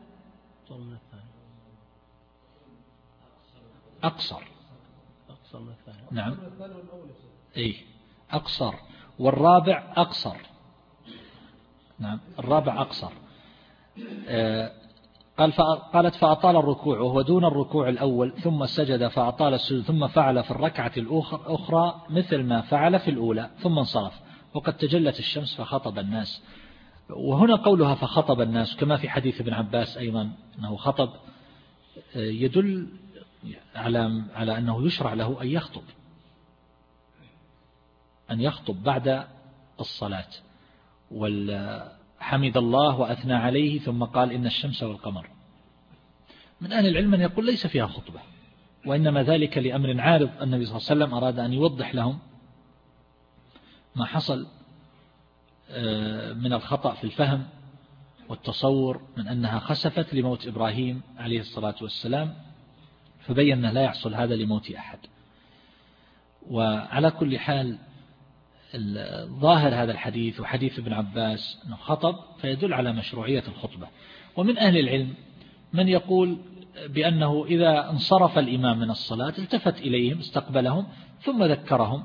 أقصر. نعم. إيه أقصر. والرابع أقصر. نعم الرابع أقصر. آه قال قالت فأطال الركوع وهو دون الركوع الأول، ثم سجد فأطال السجود، ثم فعل في الركعة الأخرى مثل ما فعل في الأولى، ثم انصرف وقد تجلت الشمس فخطب الناس. وهنا قولها فخطب الناس كما في حديث ابن عباس أيضا أنه خطب يدل على على أنه يشرع له أن يخطب أن يخطب بعد الصلاة. والحمد الله وأثنى عليه ثم قال إن الشمس والقمر. من أهل العلم من يقول ليس فيها خطبة، وإنما ذلك لأمر عارض النبي صلى الله عليه وسلم أراد أن يوضح لهم ما حصل من الخطأ في الفهم والتصور من أنها خسفت لموت إبراهيم عليه الصلاة والسلام، فبين لا يحصل هذا لموت أحد. وعلى كل حال ظاهر هذا الحديث وحديث ابن عباس أنه خطب فيدل على مشروعية الخطبة. ومن أهل العلم من يقول بأنه إذا انصرف الإمام من الصلاة التفت إليهم استقبلهم ثم ذكرهم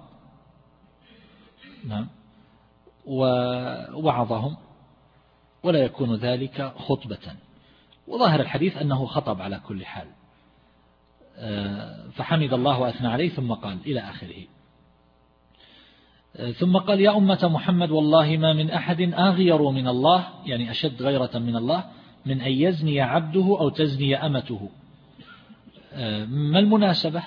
نعم ووعظهم ولا يكون ذلك خطبة. وظاهر الحديث أنه خطب على كل حال، فحمد الله وأثنى عليه ثم قال إلى آخره. ثم قال يا أمة محمد والله ما من أحد أغير من الله، يعني أشد غيرة من الله، من أن يزني عبده أو تزني أمته. ما المناسبة؟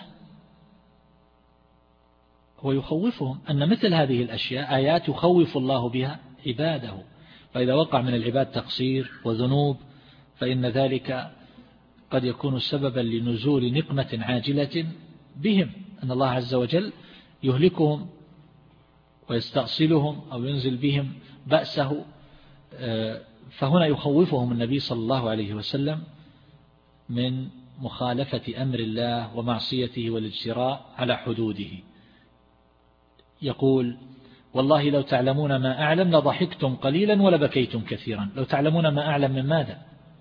هو يخوفهم أن مثل هذه الأشياء آيات يخوف الله بها عباده، فإذا وقع من العباد تقصير وذنوب فإن ذلك قد يكون سببا لنزول نقمة عاجلة بهم، أن الله عز وجل يهلكهم ويستأصلهم أو ينزل بهم بأسه. فهنا يخوفهم النبي صلى الله عليه وسلم من مخالفة أمر الله ومعصيته والاجتراء على حدوده. يقول والله لو تعلمون ما أعلم لضحكتم قليلا ولبكيتم كثيرا. لو تعلمون ما أعلم من ماذا؟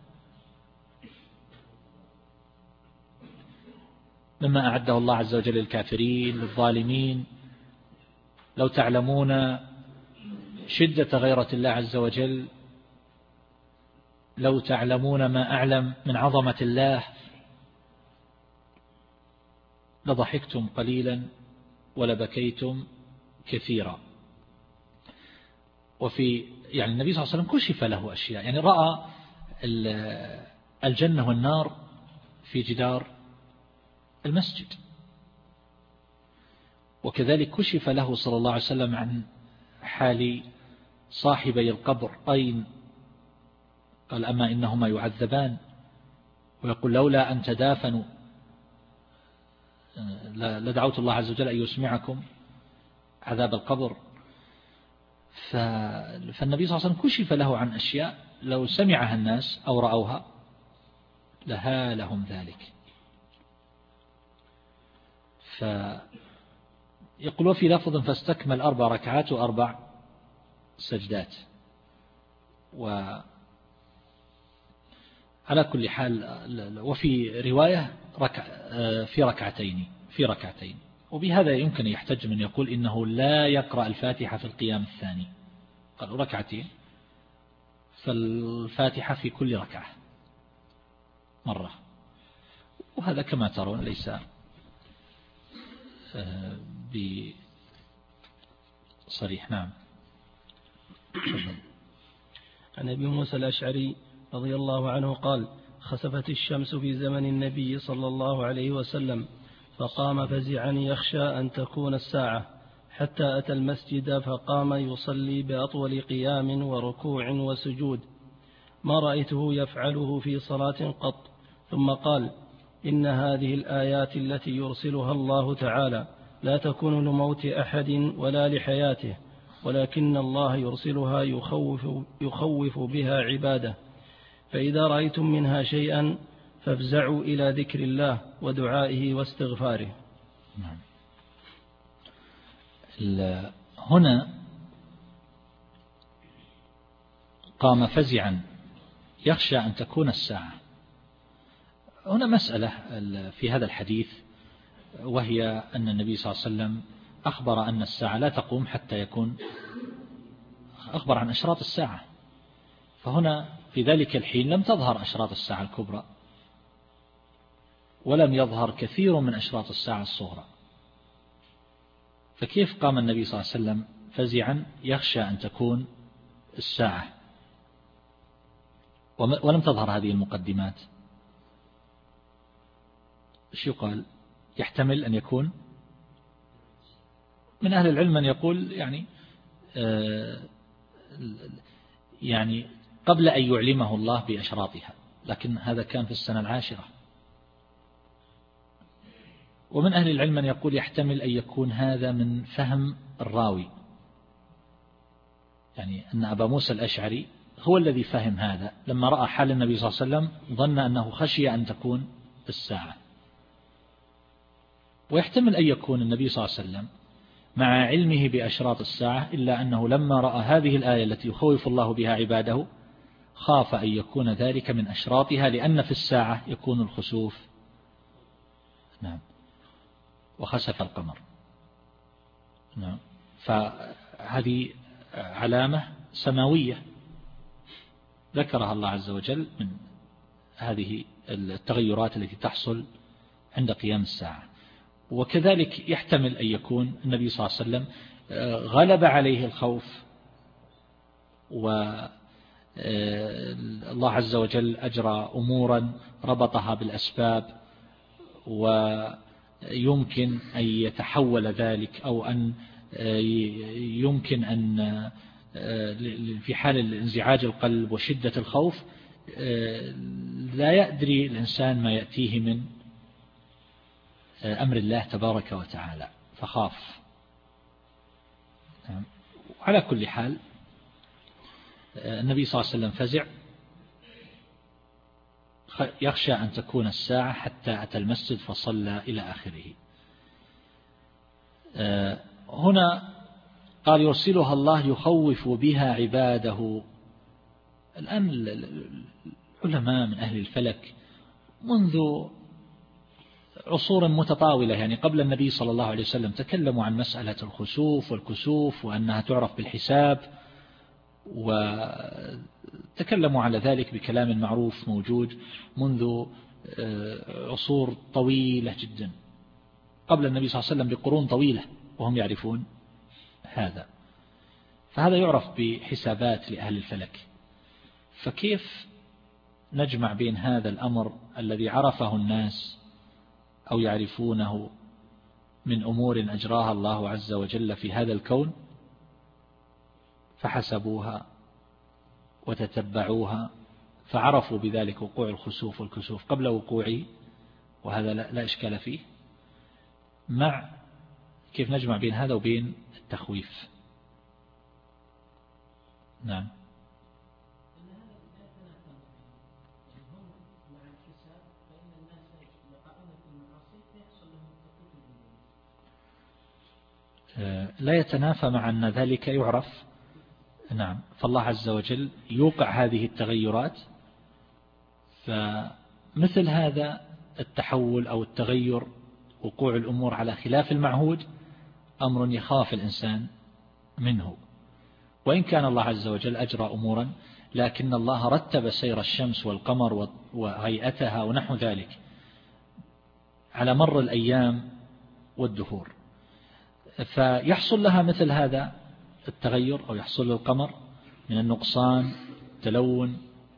مما أعده الله عز وجل للكافرين للظالمين. لو تعلمون شدة غيرة الله عز وجل، لو تعلمون ما أعلم من عظمة الله لضحكتم قليلا ولبكيتم كثيرا. وفي يعني النبي صلى الله عليه وسلم كشف له أشياء، يعني رأى الجنة والنار في جدار المسجد، وكذلك كشف له صلى الله عليه وسلم عن حال صاحبي القبر أين، قال أما إنهما يعذبان، ويقول لولا أن تدافنوا لدعوت الله عز وجل أن يسمعكم عذاب القبر. فالنبي صلى الله عليه وسلم كشف له عن أشياء لو سمعها الناس أو رأوها لهالهم ذلك. فيقول وفي لفظ فاستكمل أربع ركعات وأربع سجدات. وعلى كل حال وفي رواية ركع في ركعتين في ركعتين وبهذا يمكن يحتج من يقول إنه لا يقرأ الفاتحة في القيام الثاني، قالوا ركعتين فالفاتحة في كل ركعة مرة، وهذا كما ترون ليس بصريح. نعم. عن أبي موسى الأشعري رضي الله عنه قال خسفت الشمس في زمن النبي صلى الله عليه وسلم فقام فزعا يخشى أن تكون الساعة، حتى أتى المسجد فقام يصلي بأطول قيام وركوع وسجود ما رأيته يفعله في صلاة قط. ثم قال إن هذه الآيات التي يرسلها الله تعالى لا تكون لموت أحد ولا لحياته، ولكن الله يرسلها يخوف, يخوف بها عباده، فإذا رأيتم منها شيئا فافزعوا إلى ذكر الله ودعائه واستغفاره. نعم. هنا قام فزعا يخشى أن تكون الساعة. هنا مسألة في هذا الحديث، وهي أن النبي صلى الله عليه وسلم أخبر أن الساعة لا تقوم حتى يكون أخبر عن أشراط الساعة، فهنا في ذلك الحين لم تظهر أشراط الساعة الكبرى ولم يظهر كثير من أشراط الساعة الصغرى، فكيف قام النبي صلى الله عليه وسلم فزعا يخشى أن تكون الساعة؟ ولم تظهر هذه المقدمات، ايش يقال؟ يحتمل أن يكون من أهل العلم من يقول يعني يعني قبل أن يعلمه الله بأشراطها، لكن هذا كان في السنة العاشرة. ومن أهل العلم من يقول يحتمل أن يكون هذا من فهم الراوي، يعني أن أبا موسى الأشعري هو الذي فهم هذا لما رأى حال النبي صلى الله عليه وسلم، ظن أنه خشي أن تكون الساعة. ويحتمل أن يكون النبي صلى الله عليه وسلم مع علمه بأشراط الساعة، إلا أنه لما رأى هذه الآية التي يخوف الله بها عباده خاف أن يكون ذلك من أشراطها، لأن في الساعة يكون الخسوف، نعم، وخسف القمر، نعم. فهذه علامة سماوية ذكرها الله عز وجل من هذه التغيرات التي تحصل عند قيام الساعة. وكذلك يحتمل أن يكون النبي صلى الله عليه وسلم غلب عليه الخوف، والله عز وجل أجرى أمورا ربطها بالأسباب، ويمكن أن يتحول ذلك، أو أن يمكن أن في حال الانزعاج القلب وشدة الخوف لا يدري الإنسان ما يأتيه من أمر الله تبارك وتعالى فخاف. على كل حال النبي صلى الله عليه وسلم فزع، يخشى أن تكون الساعة حتى أتى المسجد فصلى إلى آخره. هنا قال يرسلها الله يخوف بها عباده. الآن العلماء من أهل الفلك منذ عصور متطاولة، يعني قبل النبي صلى الله عليه وسلم، تكلموا عن مسألة الخسوف والكسوف وأنها تعرف بالحساب، وتكلموا على ذلك بكلام معروف موجود منذ عصور طويلة جدا، قبل النبي صلى الله عليه وسلم بقرون طويلة وهم يعرفون هذا. فهذا يعرف بحسابات لأهل الفلك. فكيف نجمع بين هذا الأمر الذي عرفه الناس أو يعرفونه من أمور أجراها الله عز وجل في هذا الكون فحسبوها وتتبعوها فعرفوا بذلك وقوع الخسوف والكسوف قبل وقوعه، وهذا لا إشكال فيه، مع كيف نجمع بين هذا وبين التخويف؟ نعم. لا يتنافى مع أن ذلك يعرف، نعم. فالله عز وجل يوقع هذه التغيرات، فمثل هذا التحول أو التغير، وقوع الأمور على خلاف المعهود، أمر يخاف الإنسان منه. وإن كان الله عز وجل أجرى أمورا، لكن الله رتب سير الشمس والقمر وهيئتها ونحو ذلك على مر الأيام والدهور، فيحصل لها مثل هذا التغير، أو يحصل للقمر من النقصان، تلون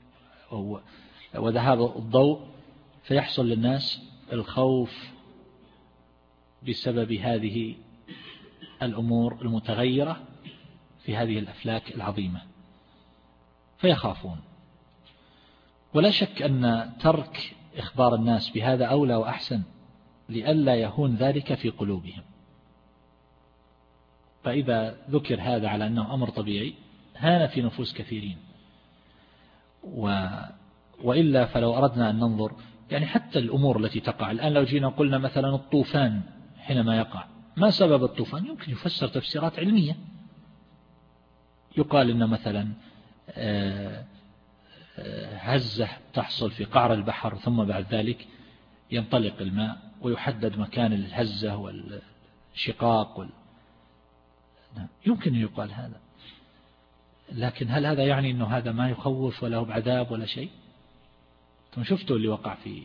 وذهاب الضوء، فيحصل للناس الخوف بسبب هذه الأمور المتغيرة في هذه الأفلاك العظيمة، فيخافون. ولا شك أن ترك إخبار الناس بهذا أولى وأحسن، لئلا يهون ذلك في قلوبهم. فإذا ذكر هذا على أنه أمر طبيعي هان في نفوس كثيرين. و... وإلا فلو أردنا أن ننظر يعني حتى الأمور التي تقع الآن، لو جينا قلنا مثلا الطوفان حينما يقع، ما سبب الطوفان؟ يمكن يفسر تفسيرات علمية. يقال إن مثلا هزة تحصل في قعر البحر، ثم بعد ذلك ينطلق الماء ويحدد مكان الهزة والشقاق وال... يمكن أن يقال هذا، لكن هل هذا يعني أنه هذا ما يخوف ولا هو بعذاب ولا شيء؟ ثم شفتوا اللي وقع في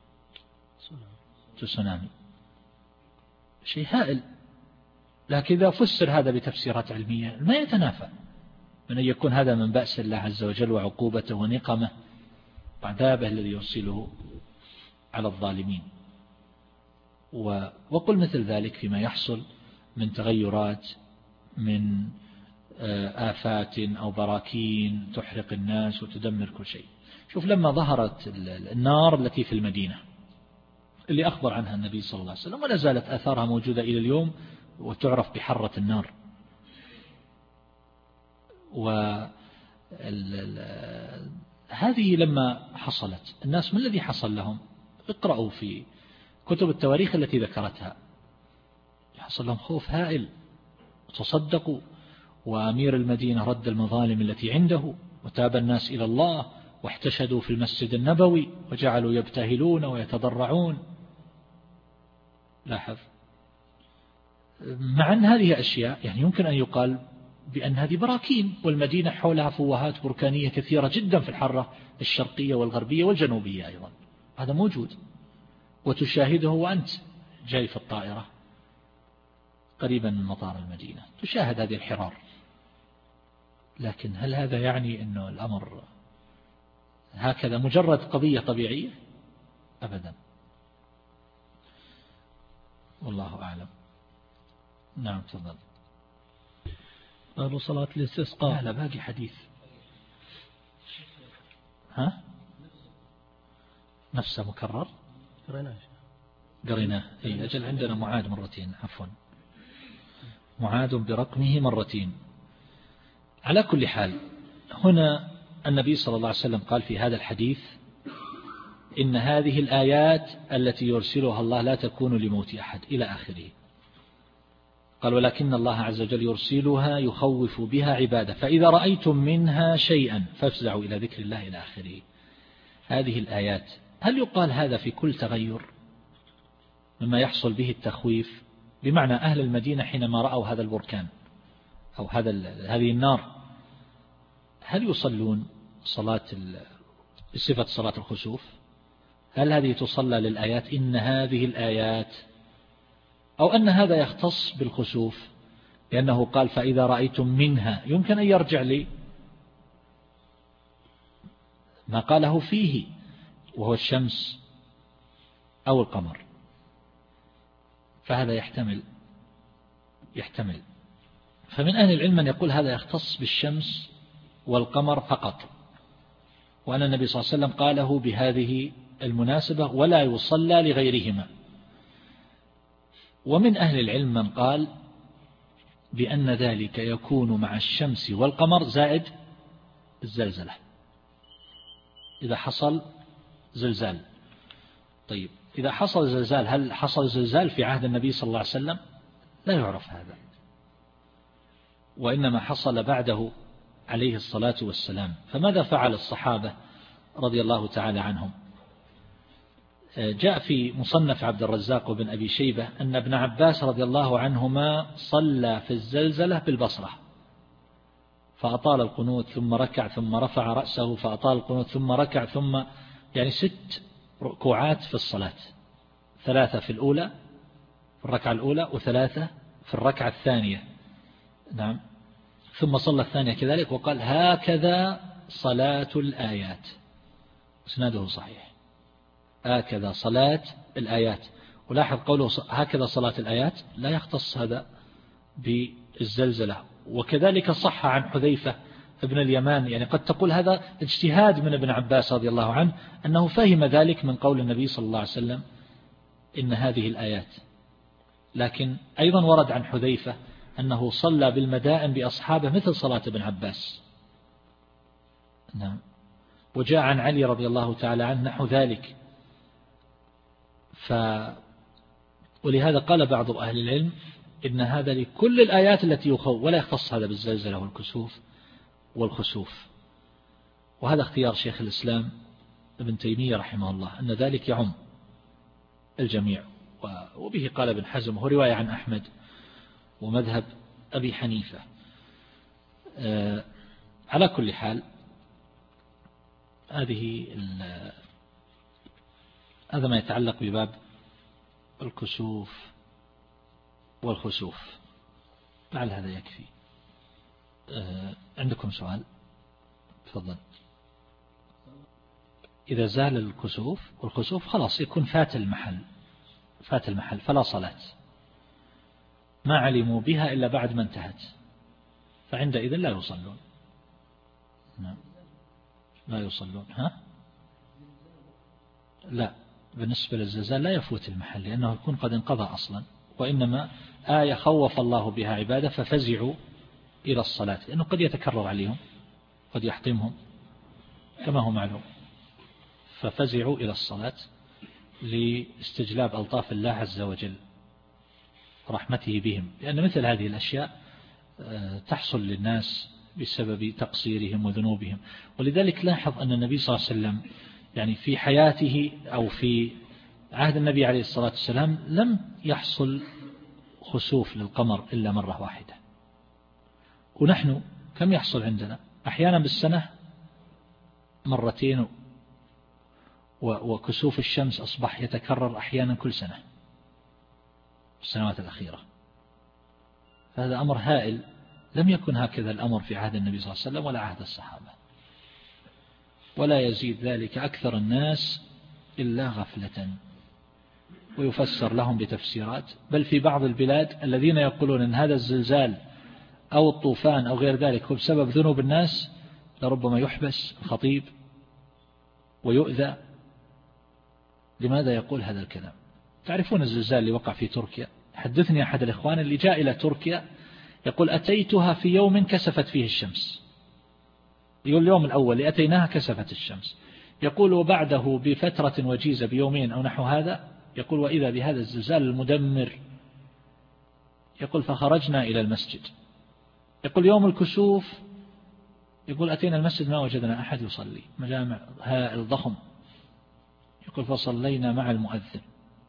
تسونامي، شيء هائل. لكن إذا فسر هذا بتفسيرات علمية ما يتنافى من أن يكون هذا من بأس الله عز وجل وعقوبته ونقمه وعذابه الذي يرسله على الظالمين. وقل مثل ذلك فيما يحصل من تغيرات، من آفات أو براكين تحرق الناس وتدمر كل شيء. شوف لما ظهرت النار التي في المدينة اللي أخبر عنها النبي صلى الله عليه وسلم، ولا زالت آثارها موجودة إلى اليوم وتعرف بحرة النار. وهذه لما حصلت الناس ما الذي حصل لهم؟ اقرأوا في كتب التواريخ التي ذكرتها، حصل لهم خوف هائل، تصدقوا، وأمير المدينة رد المظالم التي عنده وتاب الناس إلى الله واحتشدوا في المسجد النبوي وجعلوا يبتهلون ويتضرعون. لاحظ، مع أن هذه أشياء يعني يمكن أن يقال بأن هذه براكين، والمدينة حولها فوهات بركانية كثيرة جدا في الحارة الشرقية والغربية والجنوبية أيضا، هذا موجود وتشاهده وأنت جاي في الطائرة قريبا من مطار المدينة، تشاهد هذه الحرار. لكن هل هذا يعني أنه الأمر هكذا مجرد قضية طبيعية؟ أبدا، والله أعلم. نعم تفضل. باب صلاة الاستسقاء. لا لا باقي حديث. ها نفسه مكرر قريناه قريناه اي أجل عندنا معاد مرتين، عفوا معاد برقمه مرتين. على كل حال هنا النبي صلى الله عليه وسلم قال في هذا الحديث إن هذه الآيات التي يرسلها الله لا تكون لموت أحد إلى آخره. قال ولكن الله عز وجل يرسلها يخوف بها عباده، فإذا رأيتم منها شيئا فافزعوا إلى ذكر الله إلى آخره. هذه الآيات هل يقال هذا في كل تغير مما يحصل به التخويف؟ بمعنى أهل المدينة حينما رأوا هذا البركان أو هذا هذه النار هل يصلون صلاة بصفة صلاة الخسوف؟ هل هذه تصلى للآيات إن هذه الآيات، أو أن هذا يختص بالخسوف لأنه قال فإذا رأيتم منها، يمكن أن يرجع لي ما قاله فيه وهو الشمس أو القمر، فهذا يحتمل يحتمل فمن أهل العلم من يقول هذا يختص بالشمس والقمر فقط، وأن النبي صلى الله عليه وسلم قاله بهذه المناسبة ولا يصلى لغيرهما. ومن أهل العلم من قال بأن ذلك يكون مع الشمس والقمر زائد الزلزلة، إذا حصل زلزال. طيب إذا حصل زلزال، هل حصل زلزال في عهد النبي صلى الله عليه وسلم؟ لا يعرف هذا، وإنما حصل بعده عليه الصلاة والسلام. فماذا فعل الصحابة رضي الله تعالى عنهم؟ جاء في مصنف عبد الرزاق وابن أبي شيبة أن ابن عباس رضي الله عنهما صلى في الزلزلة بالبصرة فأطال القنوت ثم ركع ثم رفع رأسه فأطال القنوت ثم ركع، ثم يعني ست ركوعات في الصلاة، ثلاثة في الأولى في الركعة الأولى وثلاثة في الركعة الثانية. نعم، ثم صلى الثانية كذلك، وقال هكذا صلاة الآيات، اسناده صحيح، هكذا صلاة الآيات. ولاحظ قوله هكذا صلاة الآيات لا يختص هذا بالزلزلة. وكذلك صح عن حذيفة ابن اليمان، يعني قد تقول هذا اجتهاد من ابن عباس رضي الله عنه أنه فهم ذلك من قول النبي صلى الله عليه وسلم إن هذه الآيات، لكن أيضا ورد عن حذيفة أنه صلى بالمدائن بأصحابه مثل صلاة ابن عباس. نعم، وجاء عن علي رضي الله تعالى عنه نحو ذلك. ف ولهذا قال بعض أهل العلم إن هذا لكل الآيات التي يخوف، ولا يختص هذا بالزلزلة والكسوف والخسوف. وهذا اختيار شيخ الإسلام ابن تيمية رحمه الله أن ذلك يعم الجميع، وبه قال ابن حزم، وهو رواية عن أحمد ومذهب أبي حنيفة. على كل حال هذه هذا ما يتعلق بباب الكسوف والخسوف. لعل هذا يكفي. عندكم سؤال؟ تفضل. إذا زال الكسوف والخسوف خلاص يكون فات المحل فات المحل فلا صلاة، ما علموا بها إلا بعد ما انتهت، فعندئذ لا يصلون. نعم لا يصلون. ها لا، بالنسبة للزلزال لا يفوت المحل لأنه يكون قد انقضى أصلا، وإنما آية خوف الله بها عباده ففزعوا إلى الصلاة، لأنه قد يتكرر عليهم قد يحطمهم كما هو معلوم، ففزعوا إلى الصلاة لاستجلاب ألطاف الله عز وجل رحمته بهم، لأن مثل هذه الأشياء تحصل للناس بسبب تقصيرهم وذنوبهم. ولذلك لاحظ أن النبي صلى الله عليه وسلم يعني في حياته أو في عهد النبي عليه الصلاة والسلام لم يحصل خسوف للقمر إلا مرة واحدة، ونحن كم يحصل عندنا أحيانا بالسنة مرتين، وكسوف الشمس أصبح يتكرر أحيانا كل سنة في السنوات الأخيرة، فهذا أمر هائل لم يكن هكذا الأمر في عهد النبي صلى الله عليه وسلم ولا عهد الصحابة، ولا يزيد ذلك أكثر الناس إلا غفلة، ويفسر لهم بتفسيرات. بل في بعض البلاد الذين يقولون أن هذا الزلزال أو الطوفان أو غير ذلك هو بسبب ذنوب الناس لربما يحبس الخطيب ويؤذى. لماذا يقول هذا الكلام؟ تعرفون الزلزال اللي وقع في تركيا؟ حدثني أحد الإخوان اللي جاء إلى تركيا يقول أتيتها في يوم كسفت فيه الشمس، يقول اليوم الأول اللي أتيناها كسفت الشمس، يقول وبعده بفترة وجيزة بيومين أو نحو هذا يقول وإذا بهذا الزلزال المدمر، يقول فخرجنا إلى المسجد، يقول يوم الكسوف يقول أتينا المسجد ما وجدنا أحد يصلي، مجامع هائل ضخم، يقول فصلينا مع المؤذن،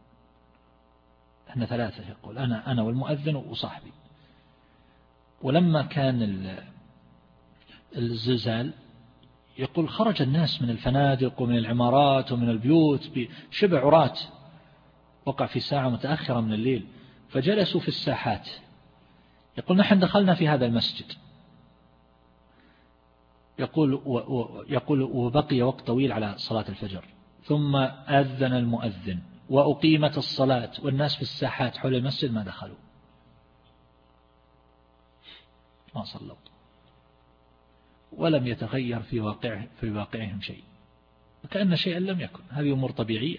احنا ثلاثة، يقول أنا أنا والمؤذن وصاحبي. ولما كان الزلزال يقول خرج الناس من الفنادق ومن العمارات ومن البيوت بشبع عرات، وقع في ساعة متأخرة من الليل، فجلسوا في الساحات. يقول نحن دخلنا في هذا المسجد، يقول يقول وبقي وقت طويل على صلاة الفجر، ثم أذن المؤذن وأقيمت الصلاة والناس في الساحات حول المسجد ما دخلوا ما صلوا، ولم يتغير في واقع في واقعهم شيء، وكأن شيئا لم يكن. هذه أمور طبيعية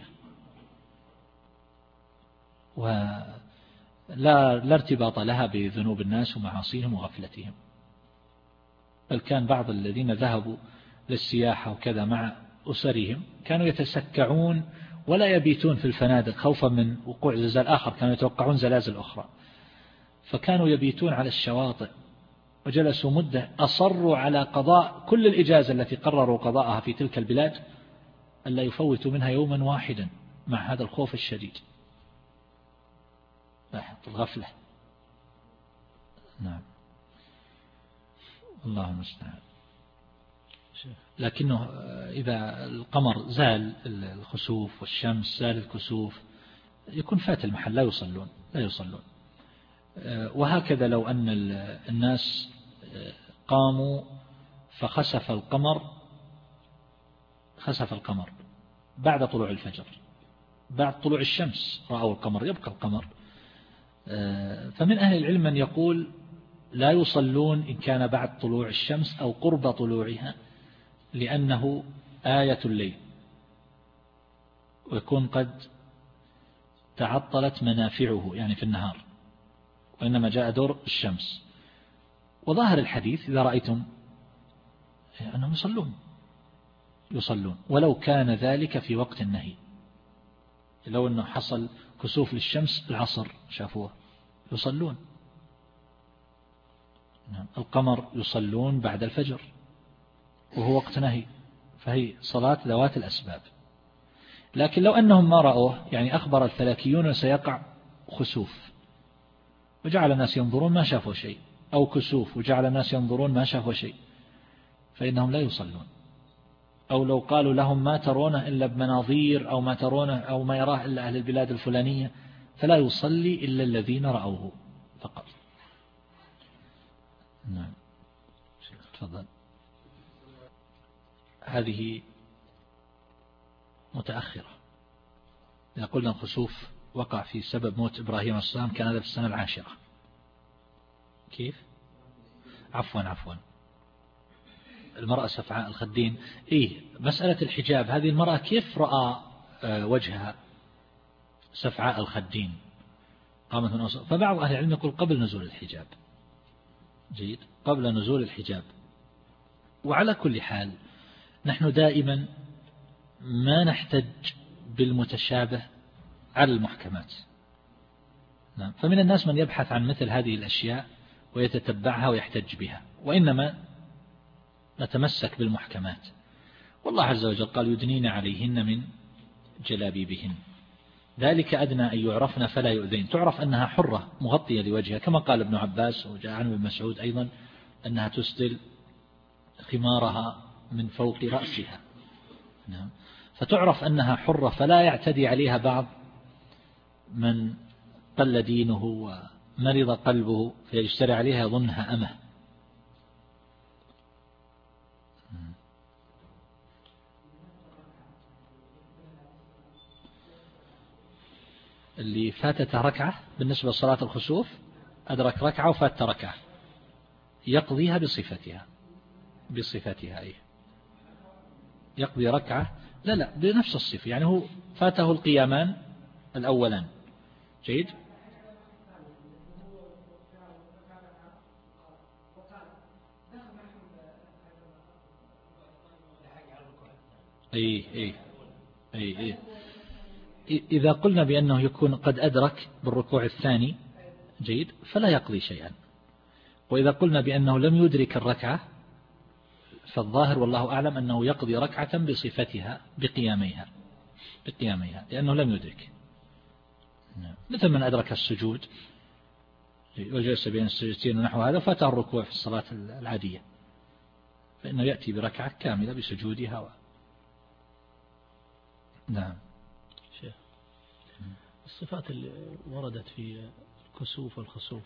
ولا لا ارتباط لها بذنوب الناس ومعاصيهم وغفلتهم. بل كان بعض الذين ذهبوا للسياحة وكذا مع أسرهم كانوا يتسكعون ولا يبيتون في الفنادق خوفا من وقوع زلزال آخر، كانوا يتوقعون زلازل أخرى، فكانوا يبيتون على الشواطئ، وجلسوا مدة أصروا على قضاء كل الإجازة التي قرروا قضاءها في تلك البلاد ألا يفوتوا منها يوما واحدا مع هذا الخوف الشديد. لاحظ الغفلة. نعم الله المستعان. لكنه إذا القمر زال الخسوف والشمس زال الكسوف يكون فات المحل، لا يصلون لا يصلون. وهكذا لو أن الناس قاموا فخسف القمر خسف القمر بعد طلوع الفجر، بعد طلوع الشمس رأوا القمر، يبقى القمر. فمن أهل العلم من يقول لا يصلون إن كان بعد طلوع الشمس أو قرب طلوعها، لأنه آية الليل ويكون قد تعطلت منافعه يعني في النهار، وإنما جاء دور الشمس. وظاهر الحديث إذا رأيتم أنهم يصلون يصلون ولو كان ذلك في وقت النهي، لو أنه حصل كسوف للشمس العصر شافوه يصلون. القمر يصلون بعد الفجر وهو وقت نهي، فهي صلاة ذوات الأسباب. لكن لو أنهم ما رأوه، يعني أخبر الفلكيون سيقع خسوف وجعل الناس ينظرون ما شافوا شيء، أو كسوف وجعل الناس ينظرون ما شافوا شيء، فإنهم لا يصلون. أو لو قالوا لهم ما ترونه إلا بمناظير أو ما ترونه أو ما يراه إلا أهل البلاد الفلانية، فلا يصلي إلا الذين رأوه فقط. نعم تفضل. هذه متأخرة. إذا قلنا الخسوف وقع في سبب موت إبراهيم عليه السلام كان هذا في السنة العاشرة. كيف؟ عفوا عفوا المرأة سفعاء الخدين. إيه مسألة الحجاب، هذه المرأة كيف رأى وجهها سفعاء الخدين؟ قامت من أصل. فبعض أهل العلم يقول قبل نزول الحجاب. جيد، قبل نزول الحجاب. وعلى كل حال نحن دائما ما نحتج بالمتشابه على المحكمات. نعم. فمن الناس من يبحث عن مثل هذه الأشياء ويتتبعها ويحتج بها، وإنما نتمسك بالمحكمات. والله عز وجل قال يدنين عليهن من جلابيبهن ذلك أدنى أن يعرفن فلا يؤذين. تعرف أنها حرة مغطية لوجهها، كما قال ابن عباس وجاء عن ابن مسعود أيضا أنها تسدل خمارها من فوق رأسها. نعم. فتعرف أنها حرة فلا يعتدي عليها بعض من قل دينه ومرض قلبه فيجتري عليها يظنها أمه. اللي فاتته ركعة بالنسبة لصلاة الخسوف، أدرك ركعة وفات ركعة، يقضيها بصفتها بصفتها أي يقضي ركعة لا لا بنفس الصفة، يعني هو فاته القيامان الأولان. جيد. أي أي أي أي إذا قلنا بأنه يكون قد أدرك بالركوع الثاني جيد فلا يقضي شيئا، وإذا قلنا بأنه لم يدرك الركعة فالظاهر والله أعلم أنه يقضي ركعة بصفتها بقياميها بقياميها لأنه لم يدرك. مثل من أدرك السجود وجلس بين السجدتين ونحو هذا فاته الركوع في الصلاة العادية، فإنه يأتي بركعة كاملة بسجودها و... نعم. شيخ الصفات اللي وردت في الكسوف والخسوف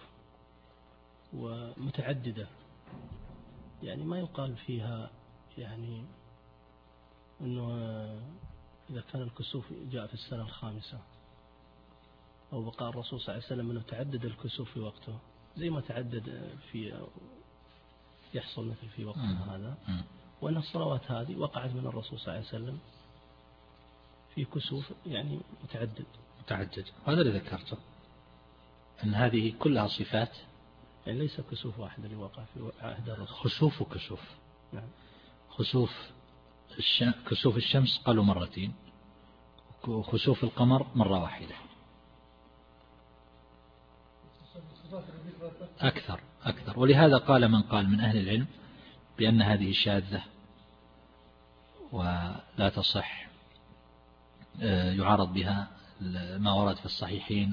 ومتعددة، يعني ما يقال فيها يعني أنه إذا كان الكسوف جاء في السنة الخامسة أو بقاء الرسول صلى الله عليه وسلم أنه تعدد الكسوف في وقته زي ما تعدد في يحصل مثل في وقتنا هذا، وأن الصلوات هذه وقعت من الرسول صلى الله عليه وسلم في كسوف يعني متعدد متعدد هذا اللي ذكرته أن هذه كلها صفات، يعني ليس كسوف واحد اللي وقع في عهد الرسول. خسوف وكسوف. نعم. خسوف الشمس كسوف الشمس قالوا مرتين، وخسوف القمر مرة واحدة. أكثر أكثر ولهذا قال من قال من أهل العلم بأن هذه شاذة ولا تصح، يعارض بها ما ورد في الصحيحين،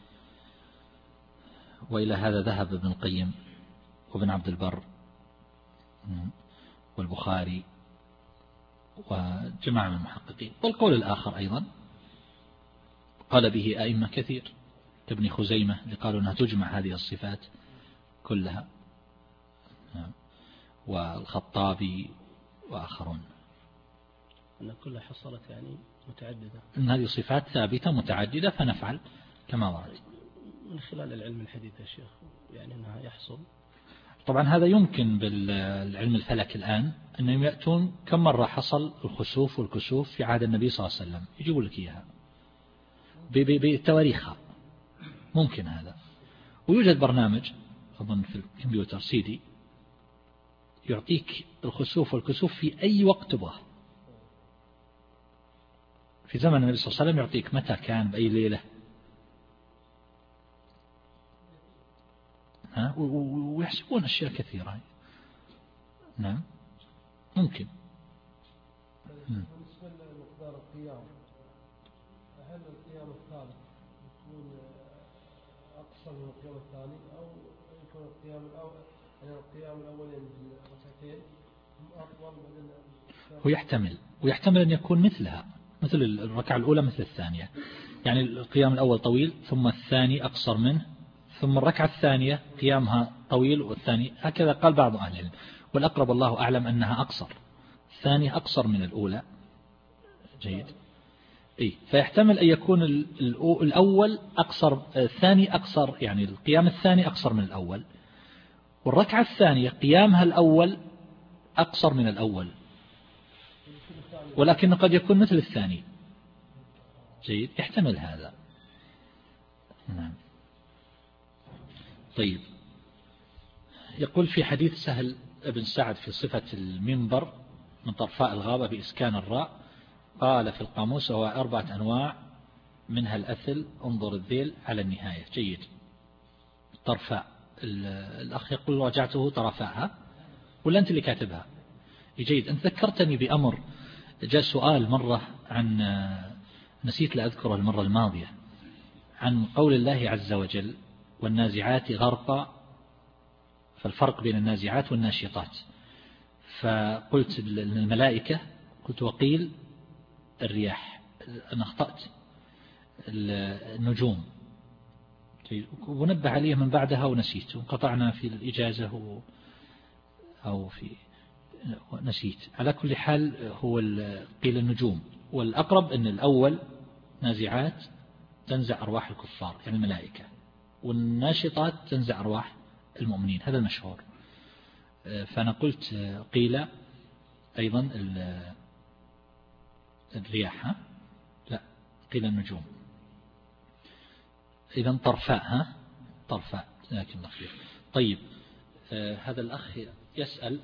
وإلى هذا ذهب ابن القيم وابن عبد البر والبخاري وجماعة من المحققين. والقول الآخر أيضا قال به أئمة كثير كابن خزيمة اللي قالوا أنها تجمع هذه الصفات كلها، والخطابي وآخرون، أن كلها حصلت يعني متعددة، أن هذه صفات ثابتة متعددة فنفعل كما ورد. من خلال العلم الحديث يا شيخ يعني أنها يحصل. طبعا هذا يمكن بالعلم الفلك الآن أنهم يأتون كم مرة حصل الخسوف والكسوف في عهد النبي صلى الله عليه وسلم، يجيبوا لك إياها بتواريخها، ممكن هذا. ويوجد برنامج أظن في الكمبيوتر سيدي يعطيك الخسوف والكسوف في أي وقت تبغاه. في زمن النبي صلى الله عليه وسلم يعطيك متى كان بأي ليلة، ها ويحسبون أشياء كثيرة. نعم ممكن. بالنسبة لمقدار القيام، هل القيام الثالث يكون أقصر من القيام الثاني أو يكون القيام الأول يعني القيام الأولين ركعتين أطول من؟ هو يحتمل ويحتمل أن يكون مثلها، مثل الركعة الأولى مثل الثانية، يعني القيام الأول طويل ثم الثاني أقصر منه ثم الركعة الثانية قيامها طويل والثاني هكذا قال بعض أهل العلم، والأقرب الله أعلم أنها أقصر، الثانية أقصر من الأولى. جيد. إيه فيحتمل أن يكون الأول أقصر، الثاني أقصر، يعني القيام الثاني أقصر من الأول، والركعة الثانية قيامها الأول أقصر من الأول، ولكن قد يكون مثل الثاني. جيد، يحتمل هذا. نعم. طيب، يقول في حديث سهل بن سعد في صفة المنبر من طرفاء الغابة بإسكان الراء، قال في القاموس هو أربعة أنواع منها الأثل، انظر الذيل على النهاية. جيد. طرفاء، الأخ يقول رجعته طرفاءها، ولا أنت اللي كاتبها؟ جيد. أنت ذكرتني بأمر، جاء سؤال مرة عن، نسيت لأذكره المرة الماضية، عن قول الله عز وجل والنازعات غرقا، فالفرق بين النازعات والناشطات. فقلت الملائكة، قلت وقيل الرياح، أنا أخطأت، النجوم. ونبه عليه من بعدها ونسيت، وانقطعنا في الإجازة أو في نسيت. على كل حال هو قيل النجوم، والأقرب أن الأول نازعات تنزع أرواح الكفار يعني الملائكة، والناشطات تنزع أرواح المؤمنين، هذا المشهور. فأنا قلت قيل أيضا الرياح، ها؟ لا، قيل النجوم. إذن طرفاء، ها؟ طرفاء، لكن الله خير. طيب، آه هذا الأخ يسأل،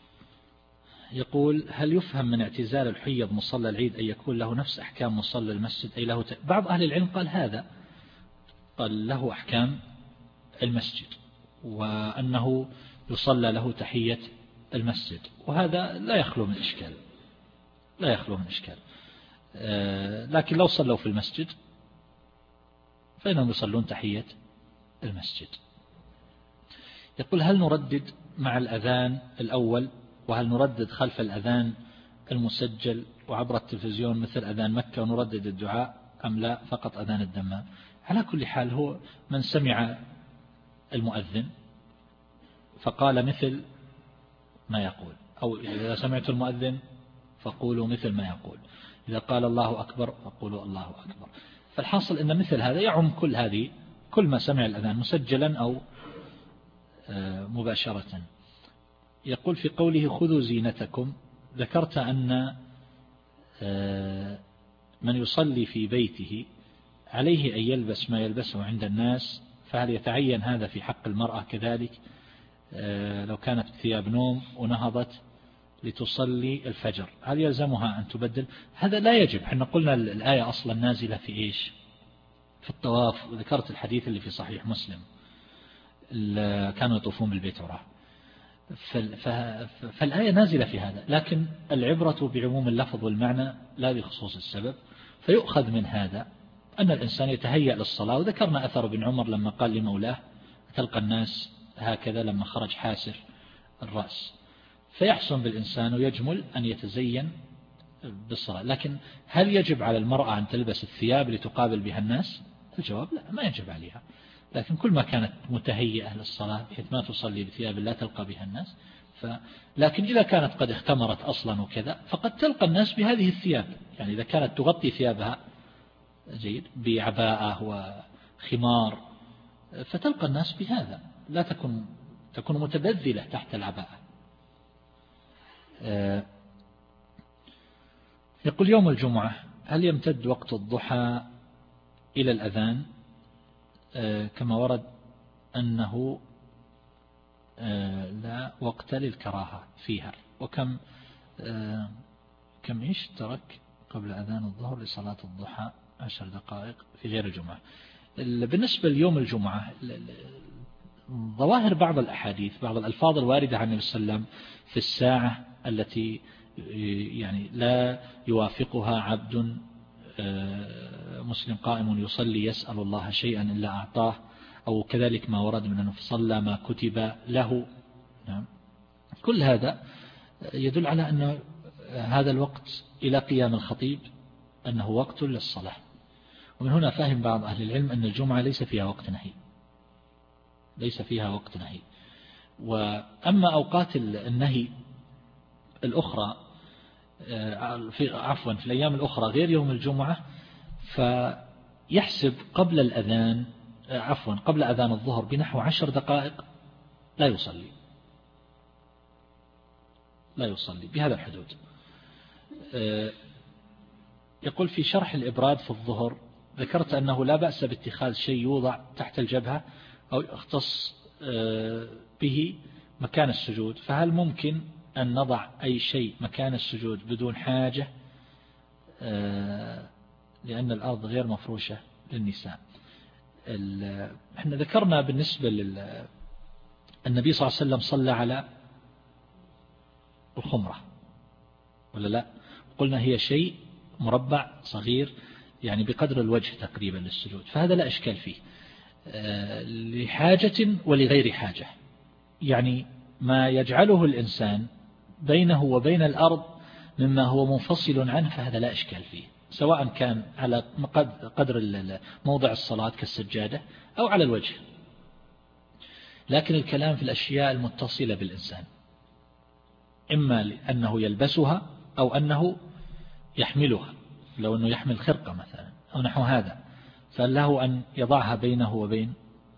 يقول هل يفهم من اعتزال الحيض مصلى العيد أن يكون له نفس أحكام مصلى المسجد؟ أي له ت... بعض أهل العلم قال هذا، قال له أحكام المسجد، وأنه يصلى له تحية المسجد، وهذا لا يخلو من إشكال، لا يخلو من إشكال. آه لكن لو صلوا في المسجد فإنهم يصلون تحية المسجد. يقول هل نردد مع الأذان الأول، وهل نردد خلف الأذان المسجل وعبر التلفزيون مثل أذان مكة ونردد الدعاء، أم لا فقط أذان الدمام؟ على كل حال هو من سمع المؤذن فقال مثل ما يقول، أو إذا سمعت المؤذن فقولوا مثل ما يقول، إذا قال الله أكبر فقولوا الله أكبر. فالحاصل أن مثل هذا يعم كل هذه، كل ما سمع الأذان مسجلا أو مباشرة. يقول في قوله خذوا زينتكم، ذكرت أن من يصلي في بيته عليه أن يلبس ما يلبسه عند الناس، فهل يتعين هذا في حق المرأة كذلك لو كانت ثياب نوم ونهضت لتصلي الفجر، هل يلزمها أن تبدل؟ هذا لا يجب. احنا قلنا الآية أصلا نازلة في إيش؟ في الطواف، وذكرت الحديث اللي في صحيح مسلم كانوا يطوفون بالبيت وراه، فالآية نازلة في هذا، لكن العبرة بعموم اللفظ والمعنى لا بخصوص السبب. فيؤخذ من هذا أن الإنسان يتهيأ للصلاة. وذكرنا أثر ابن عمر لما قال لمولاه تلقى الناس هكذا لما خرج حاسر الرأس، فيحسن بالإنسان ويجمل أن يتزين بالصلاة. لكن هل يجب على المرأة أن تلبس الثياب لتقابل بها الناس؟ الجواب لا، ما يجب عليها، لكن كل ما كانت متهيئة للصلاة بحيث ما تصلي بثياب لا تلقى بها الناس. ف... لكن إذا كانت قد اختمرت أصلا وكذا فقد تلقى الناس بهذه الثياب، يعني إذا كانت تغطي ثيابها جيد بعباءة وخمار فتلقى الناس بهذا، لا تكون تكون متبذلة تحت العباءة. يقول يوم الجمعة هل يمتد وقت الضحى إلى الأذان كما ورد أنه لا وقت للكراهة فيها؟ وكم كم إيش ترك قبل أذان الظهر لصلاة الضحى عشر دقائق في غير الجمعة؟ بالنسبة ليوم الجمعة ظواهر بعض الأحاديث، بعض الألفاظ الواردة عن النبي صلى الله عليه وسلم في الساعة التي يعني لا يوافقها عبد مسلم قائم يصلي يسأل الله شيئا إلا أعطاه، أو كذلك ما ورد من أنه صلى ما كتب له. نعم. كل هذا يدل على أن هذا الوقت إلى قيام الخطيب أنه وقت للصلاة. ومن هنا فهم بعض أهل العلم أن الجمعة ليس فيها وقت نهي، ليس فيها وقت نهي. وأما أوقات النهي الأخرى في عفوا في الأيام الأخرى غير يوم الجمعة، فيحسب قبل الأذان عفوا قبل أذان الظهر بنحو عشر دقائق لا يصلي لا يصلي بهذا الحدود. يقول في شرح الإبراد في الظهر ذكرت أنه لا بأس باتخاذ شيء يوضع تحت الجبهة أو يختص به مكان السجود، فهل ممكن أن نضع أي شيء مكان السجود بدون حاجة لأن الأرض غير مفروشة للنساء؟ احنا ذكرنا بالنسبة للنبي صلى الله عليه وسلم صلى على الخمرة ولا لا؟ قلنا هي شيء مربع صغير يعني بقدر الوجه تقريبا للسجود، فهذا لا إشكال فيه لحاجة ولغير حاجة، يعني ما يجعله الإنسان بينه وبين الأرض مما هو منفصل عنه فهذا لا إشكال فيه، سواء كان على قدر موضع الصلاة كالسجادة أو على الوجه. لكن الكلام في الأشياء المتصلة بالإنسان، إما لأنه يلبسها أو أنه يحملها، لو أنه يحمل خرقة مثلا أو نحو هذا فله أن يضعها بينه وبين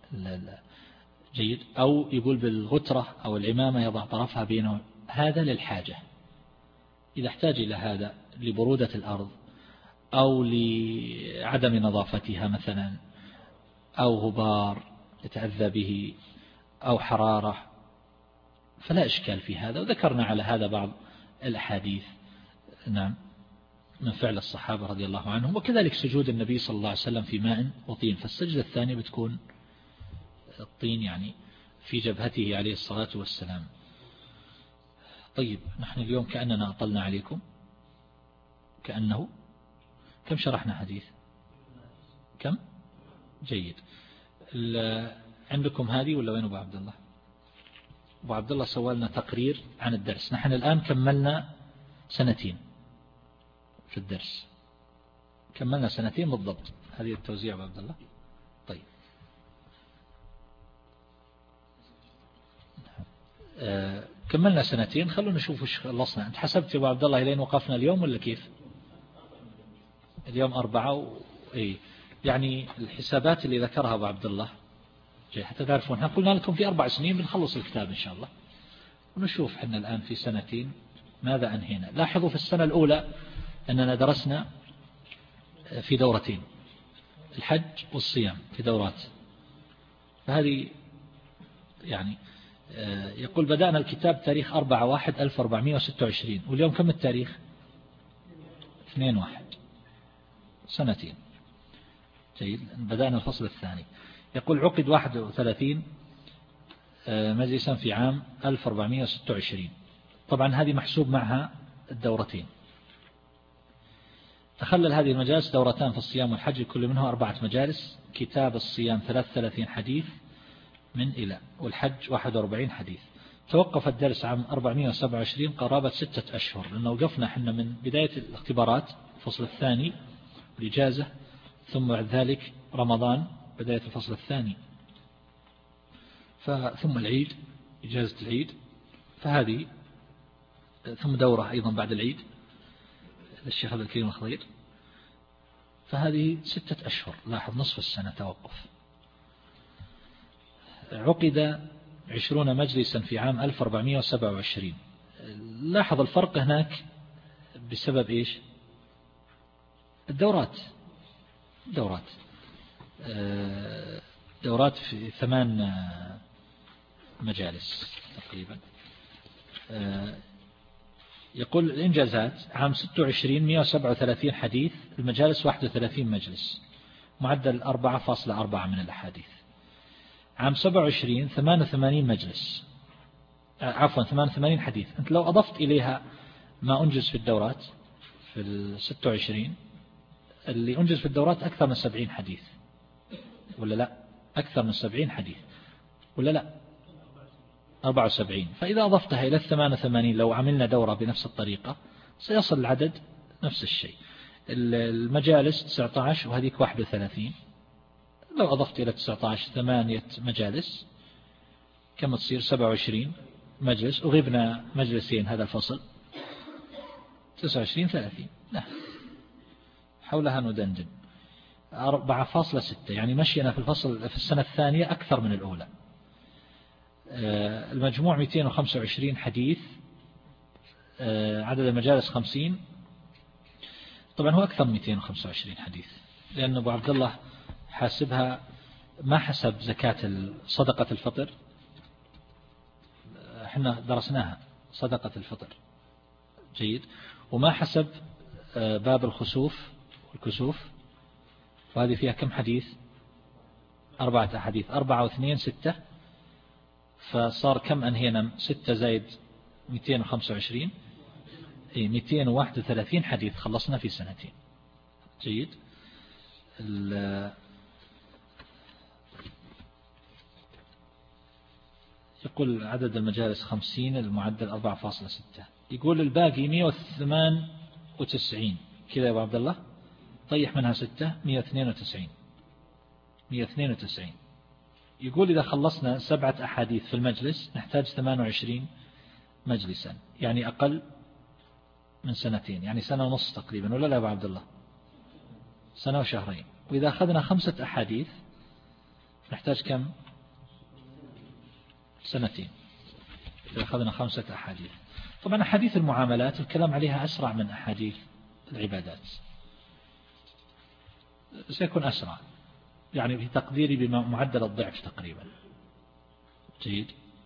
جيد، أو يقول بالغترة أو العمامة يضع طرفها بينه، هذا للحاجة إذا احتاج إلى هذا لبرودة الأرض أو لعدم نظافتها مثلا أو غبار يتأذى به أو حرارة فلا إشكال في هذا، وذكرنا على هذا بعض الأحاديث نعم من فعل الصحابة رضي الله عنهم، وكذلك سجود النبي صلى الله عليه وسلم في ماء وطين، فالسجدة الثانية بتكون الطين يعني في جبهته عليه الصلاة والسلام. طيب نحن اليوم كأننا أطلنا عليكم، كأنه كم شرحنا حديث كم جيد. عندكم هذه ولا وين أبو عبد الله؟ أبو عبد الله سوى لنا تقرير عن الدرس، نحن الآن كملنا سنتين في الدرس، كملنا سنتين بالضبط، هذه التوزيع أبو عبد الله. طيب آه كملنا سنتين، خلونا نشوف وش خلصنا. أنت حسبت يا أبو عبد الله لين وقفنا اليوم ولا كيف؟ اليوم أربعة و... إيه يعني الحسابات اللي ذكرها أبو عبد الله جاي حتى تعرفون، احنا قلنا لكم في أربع سنين بنخلص الكتاب إن شاء الله، ونشوف احنا الآن في سنتين ماذا أنهينا. لاحظوا في السنة الأولى أننا درسنا في دورتين، الحج والصيام في دورات، فهذه يعني يقول بدأنا الكتاب تاريخ أربعة واحد ألف وأربعمائة وستة وعشرين، واليوم كم التاريخ؟ اثنين واحد، سنتين. جيد، بدأنا الفصل الثاني. يقول عقد واحد وثلاثين مجلسا في عام ألف وأربعمائة وستة وعشرين، طبعا هذه محسوب معها الدورتين. تخلل هذه المجالس دورتان في الصيام والحج، كل منها أربعة مجالس، كتاب الصيام ثلاث وثلاثين حديث من إلى، والحج واحد وأربعين حديث. توقف الدرس عام أربعمائة وسبعة وعشرين قرابة ستة أشهر، لأنه وقفنا حنا من بداية الاختبارات الفصل الثاني الإجازة، ثم بعد ذلك رمضان بداية الفصل الثاني، ثم العيد إجازة العيد، فهذه ثم دورة أيضا بعد العيد للشيخ عبد الكريم الخضير، فهذه ستة أشهر، لاحظ نصف السنة توقف. عقد عشرون مجلسا في عام ألف وأربعمائة وسبعة وعشرين، لاحظ الفرق هناك بسبب إيش؟ الدورات دورات دورات في ثمان مجالس تقريبا. يقول الإنجازات عام ستة وعشرين مئة وسبعة وثلاثين حديث، المجالس واحد وثلاثين مجلس، معدل أربعة فاصلة أربعة من الأحاديث. عام سبعة وعشرين ثمانية وثمانين مجلس، عفوا ثمانية وثمانين حديث. أنت لو أضفت إليها ما أنجز في الدورات في الستة وعشرين، اللي أنجز في الدورات أكثر من سبعين حديث ولا لا؟ أكثر من سبعين حديث ولا لا؟ أربعة وسبعين. فإذا أضفتها إلى الثمانية وثمانين لو عملنا دورة بنفس الطريقة سيصل العدد نفس الشيء. المجالس تسعة عشر وهذيك واحد وثلاثين، لو أضفت إلى تسعة عشر ثمانية مجالس كم تصير؟ سبعة وعشرين مجلس، وغبنا مجلسين هذا الفصل، تسعة وعشرين ثلاثين لا حولها ندندن. أربعة فاصلة ستة يعني مشينا في الفصل في السنة الثانية أكثر من الأولى. المجموع مئتين وخمسة وعشرين حديث، عدد المجالس خمسين. طبعا هو أكثر من مئتين وخمسة وعشرين حديث لأن أبو عبد الله حاسبها ما حسب زكاة صدقة الفطر، احنا درسناها صدقة الفطر جيد، وما حسب باب الخسوف والكسوف، وهذه فيها كم حديث؟ أربعة أحاديث، أربعة واثنين ستة، فصار كم أنهينا؟ ستة زايد مئتين وخمسة وعشرين، اي مئتين وواحد وثلاثين حديث خلصنا في سنتين جيد. يقول عدد المجالس خمسين، المعدل أربعة فاصلة ستة. يقول الباقي مئة وثمان وتسعين كذا يا أبو عبد الله، طيح منها ستة، مئة واثنين وتسعين مئة واثنين وتسعين. يقول إذا خلصنا سبعة أحاديث في المجلس نحتاج ثمانية وعشرين مجلسا، يعني أقل من سنتين، يعني سنة ونص تقريبا، ولا لا يا أبو عبد الله؟ سنة وشهرين. وإذا أخذنا خمسة أحاديث نحتاج كم؟ سنتين إذا أخذنا خمسة أحاديث. طبعا أحاديث المعاملات الكلام عليها أسرع من أحاديث العبادات، سيكون أسرع يعني في تقديري بمعدل الضعف تقريبا جيد.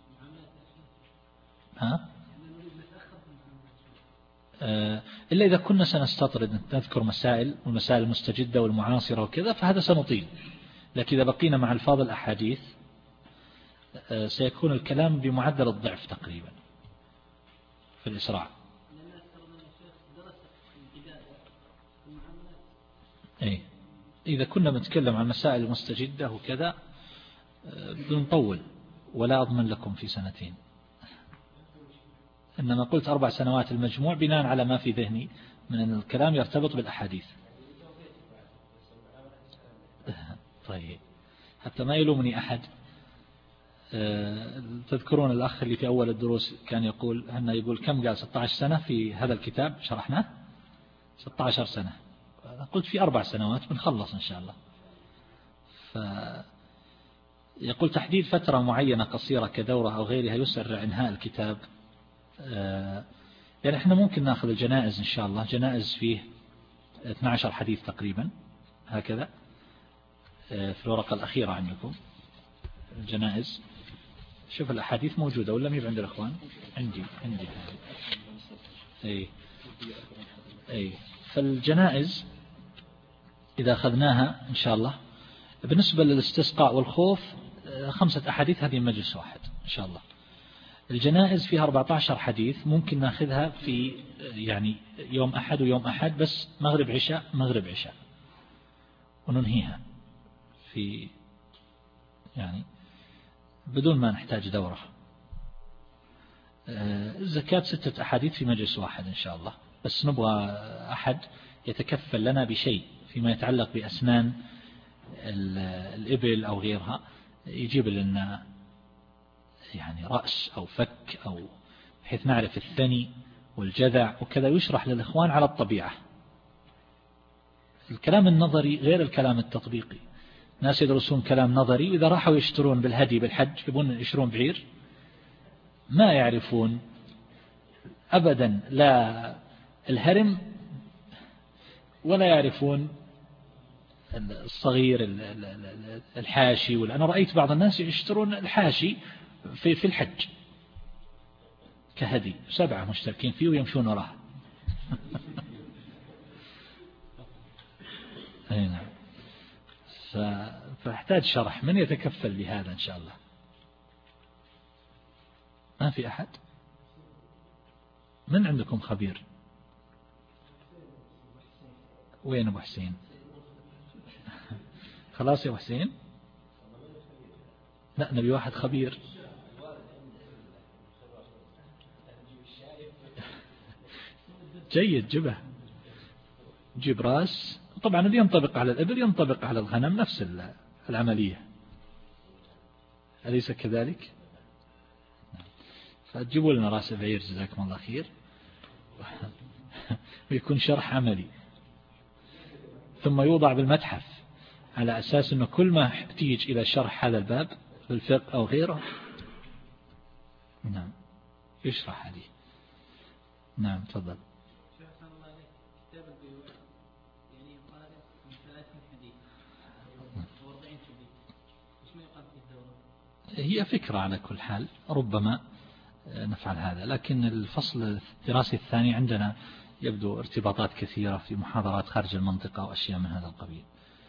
ها؟ إلا إذا كنا سنستطرد نذكر مسائل والمسائل المستجدة والمعاصرة وكذا فهذا سنطيل، لكن إذا بقينا مع الفاظ الأحاديث سيكون الكلام بمعدل الضعف تقريبا في الإسراع. إيه إذا كنا بنتكلم عن مسائل مستجدة وكذا بنطول، ولا أضمن لكم في سنتين، إنما قلت أربع سنوات المجموع بناء على ما في ذهني من أن الكلام يرتبط بالأحاديث. طيب حتى ما يلومني أحد. تذكرون الأخ اللي في أول الدروس كان يقول هنا يقول كم؟ قال ستة عشر سنة في هذا الكتاب شرحناه، ستة عشر سنة. قلت في أربع سنوات بنخلص إن شاء الله. فيقول تحديد فترة معينة قصيرة كدورة أو غيرها يسرع إنهاء الكتاب. يعني احنا ممكن ناخذ الجنائز إن شاء الله، جنائز فيه اثني عشر حديث تقريبا هكذا في الورقة الأخيرة عندكم الجنائز. شوف الأحاديث موجودة ولا مي عند الأخوان؟ عندي عندي أي أي. فالجنائز إذا أخذناها إن شاء الله بالنسبة للاستسقاء والخوف خمسة أحاديث هذه مجلس واحد إن شاء الله. الجنائز فيها أربعة عشر حديث ممكن ناخذها في يعني يوم أحد ويوم أحد بس، مغرب عشاء مغرب عشاء وننهيها في يعني بدون ما نحتاج دورة. الزكاة ستة أحاديث في مجلس واحد إن شاء الله، بس نبغى أحد يتكفل لنا بشيء فيما يتعلق بأسنان الإبل أو غيرها، يجيب لنا يعني رأس أو فك أو بحيث نعرف الثني والجذع وكذا، يشرح للإخوان على الطبيعة. الكلام النظري غير الكلام التطبيقي. ناس يدرسون كلام نظري وإذا راحوا يشترون بالهدي بالحج يبون يشترون بعير ما يعرفون أبدا لا الهرم ولا يعرفون الصغير الحاشي. وأنا رأيت بعض الناس يشترون الحاشي في في الحج كهدي، سبعة مشتركين فيه ويمشون وراه. أي نعم. فاحتاج شرح، من يتكفل بهذا إن شاء الله؟ ما في أحد؟ من عندكم خبير؟ وين أبو حسين؟ خلاص يا أبو حسين، لا نبي واحد خبير. جيد جبه، جيب راس. طبعا اللي ينطبق على الإبل ينطبق على الغنم نفس العملية، أليس كذلك؟ فتجيبوا لنا راس بعير جزاكم الله خير. ويكون شرح عملي، ثم يوضع بالمتحف على أساس أنه كل ما تيج إلى شرح هذا الباب في الفقه أو غيره نعم يشرح عليه. نعم تفضل. هي فكرة على كل حال، ربما نفعل هذا، لكن الفصل الدراسي الثاني عندنا يبدو ارتباطات كثيرة في محاضرات خارج المنطقة وأشياء من هذا القبيل.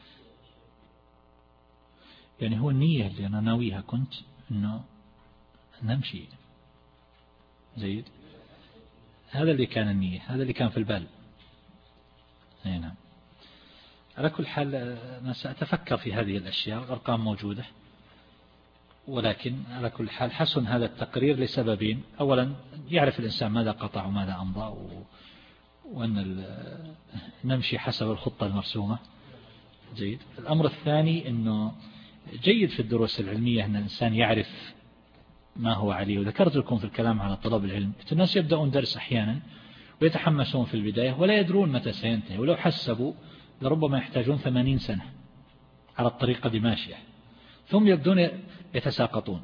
يعني هو النية اللي أنا ناويها كنت أنه نمشي جيد، هذا اللي كان النية، هذا اللي كان في البال. نعم. على كل حال أنا سأتفكر في هذه الأشياء، الأرقام موجودة، ولكن على كل حال حسن هذا التقرير لسببين: أولا يعرف الإنسان ماذا قطع وماذا أمضى، وأن نمشي حسب الخطة المرسومة. جيد. الأمر الثاني أنه جيد في الدروس العلمية أن الإنسان يعرف ما هو عليه. وذكرت لكم في الكلام على طلب العلم الناس يبدأون درس أحيانا ويتحمسون في البداية ولا يدرون متى سينتهي، ولو حسبوا لربما يحتاجون ثمانين سنة على الطريقة دي ماشية، ثم يبدون يتساقطون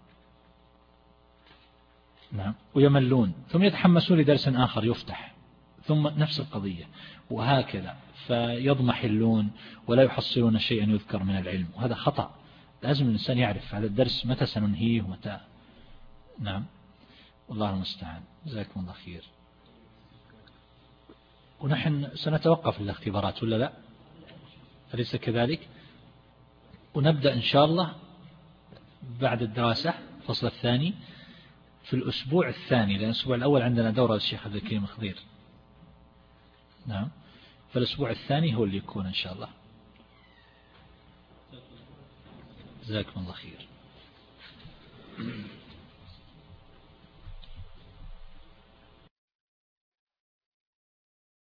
نعم ويملون، ثم يتحمسون لدرس آخر يفتح، ثم نفس القضية، وهكذا فيضمحلون ولا يحصلون شيئا يذكر من العلم، وهذا خطأ. لازم الإنسان يعرف هذا الدرس متى سننهيه ومتى. نعم والله المستعان. جزاكم الله خير. ونحن سنتوقف الاختبارات ولا لا؟ أليس كذلك؟ ونبدأ إن شاء الله بعد الدراسة الفصل الثاني في الأسبوع الثاني، لأن الأسبوع الأول عندنا دورة الشيخ عبد الكريم الخضير. نعم. فالأسبوع الثاني هو اللي يكون إن شاء الله. جزاكم الله خير.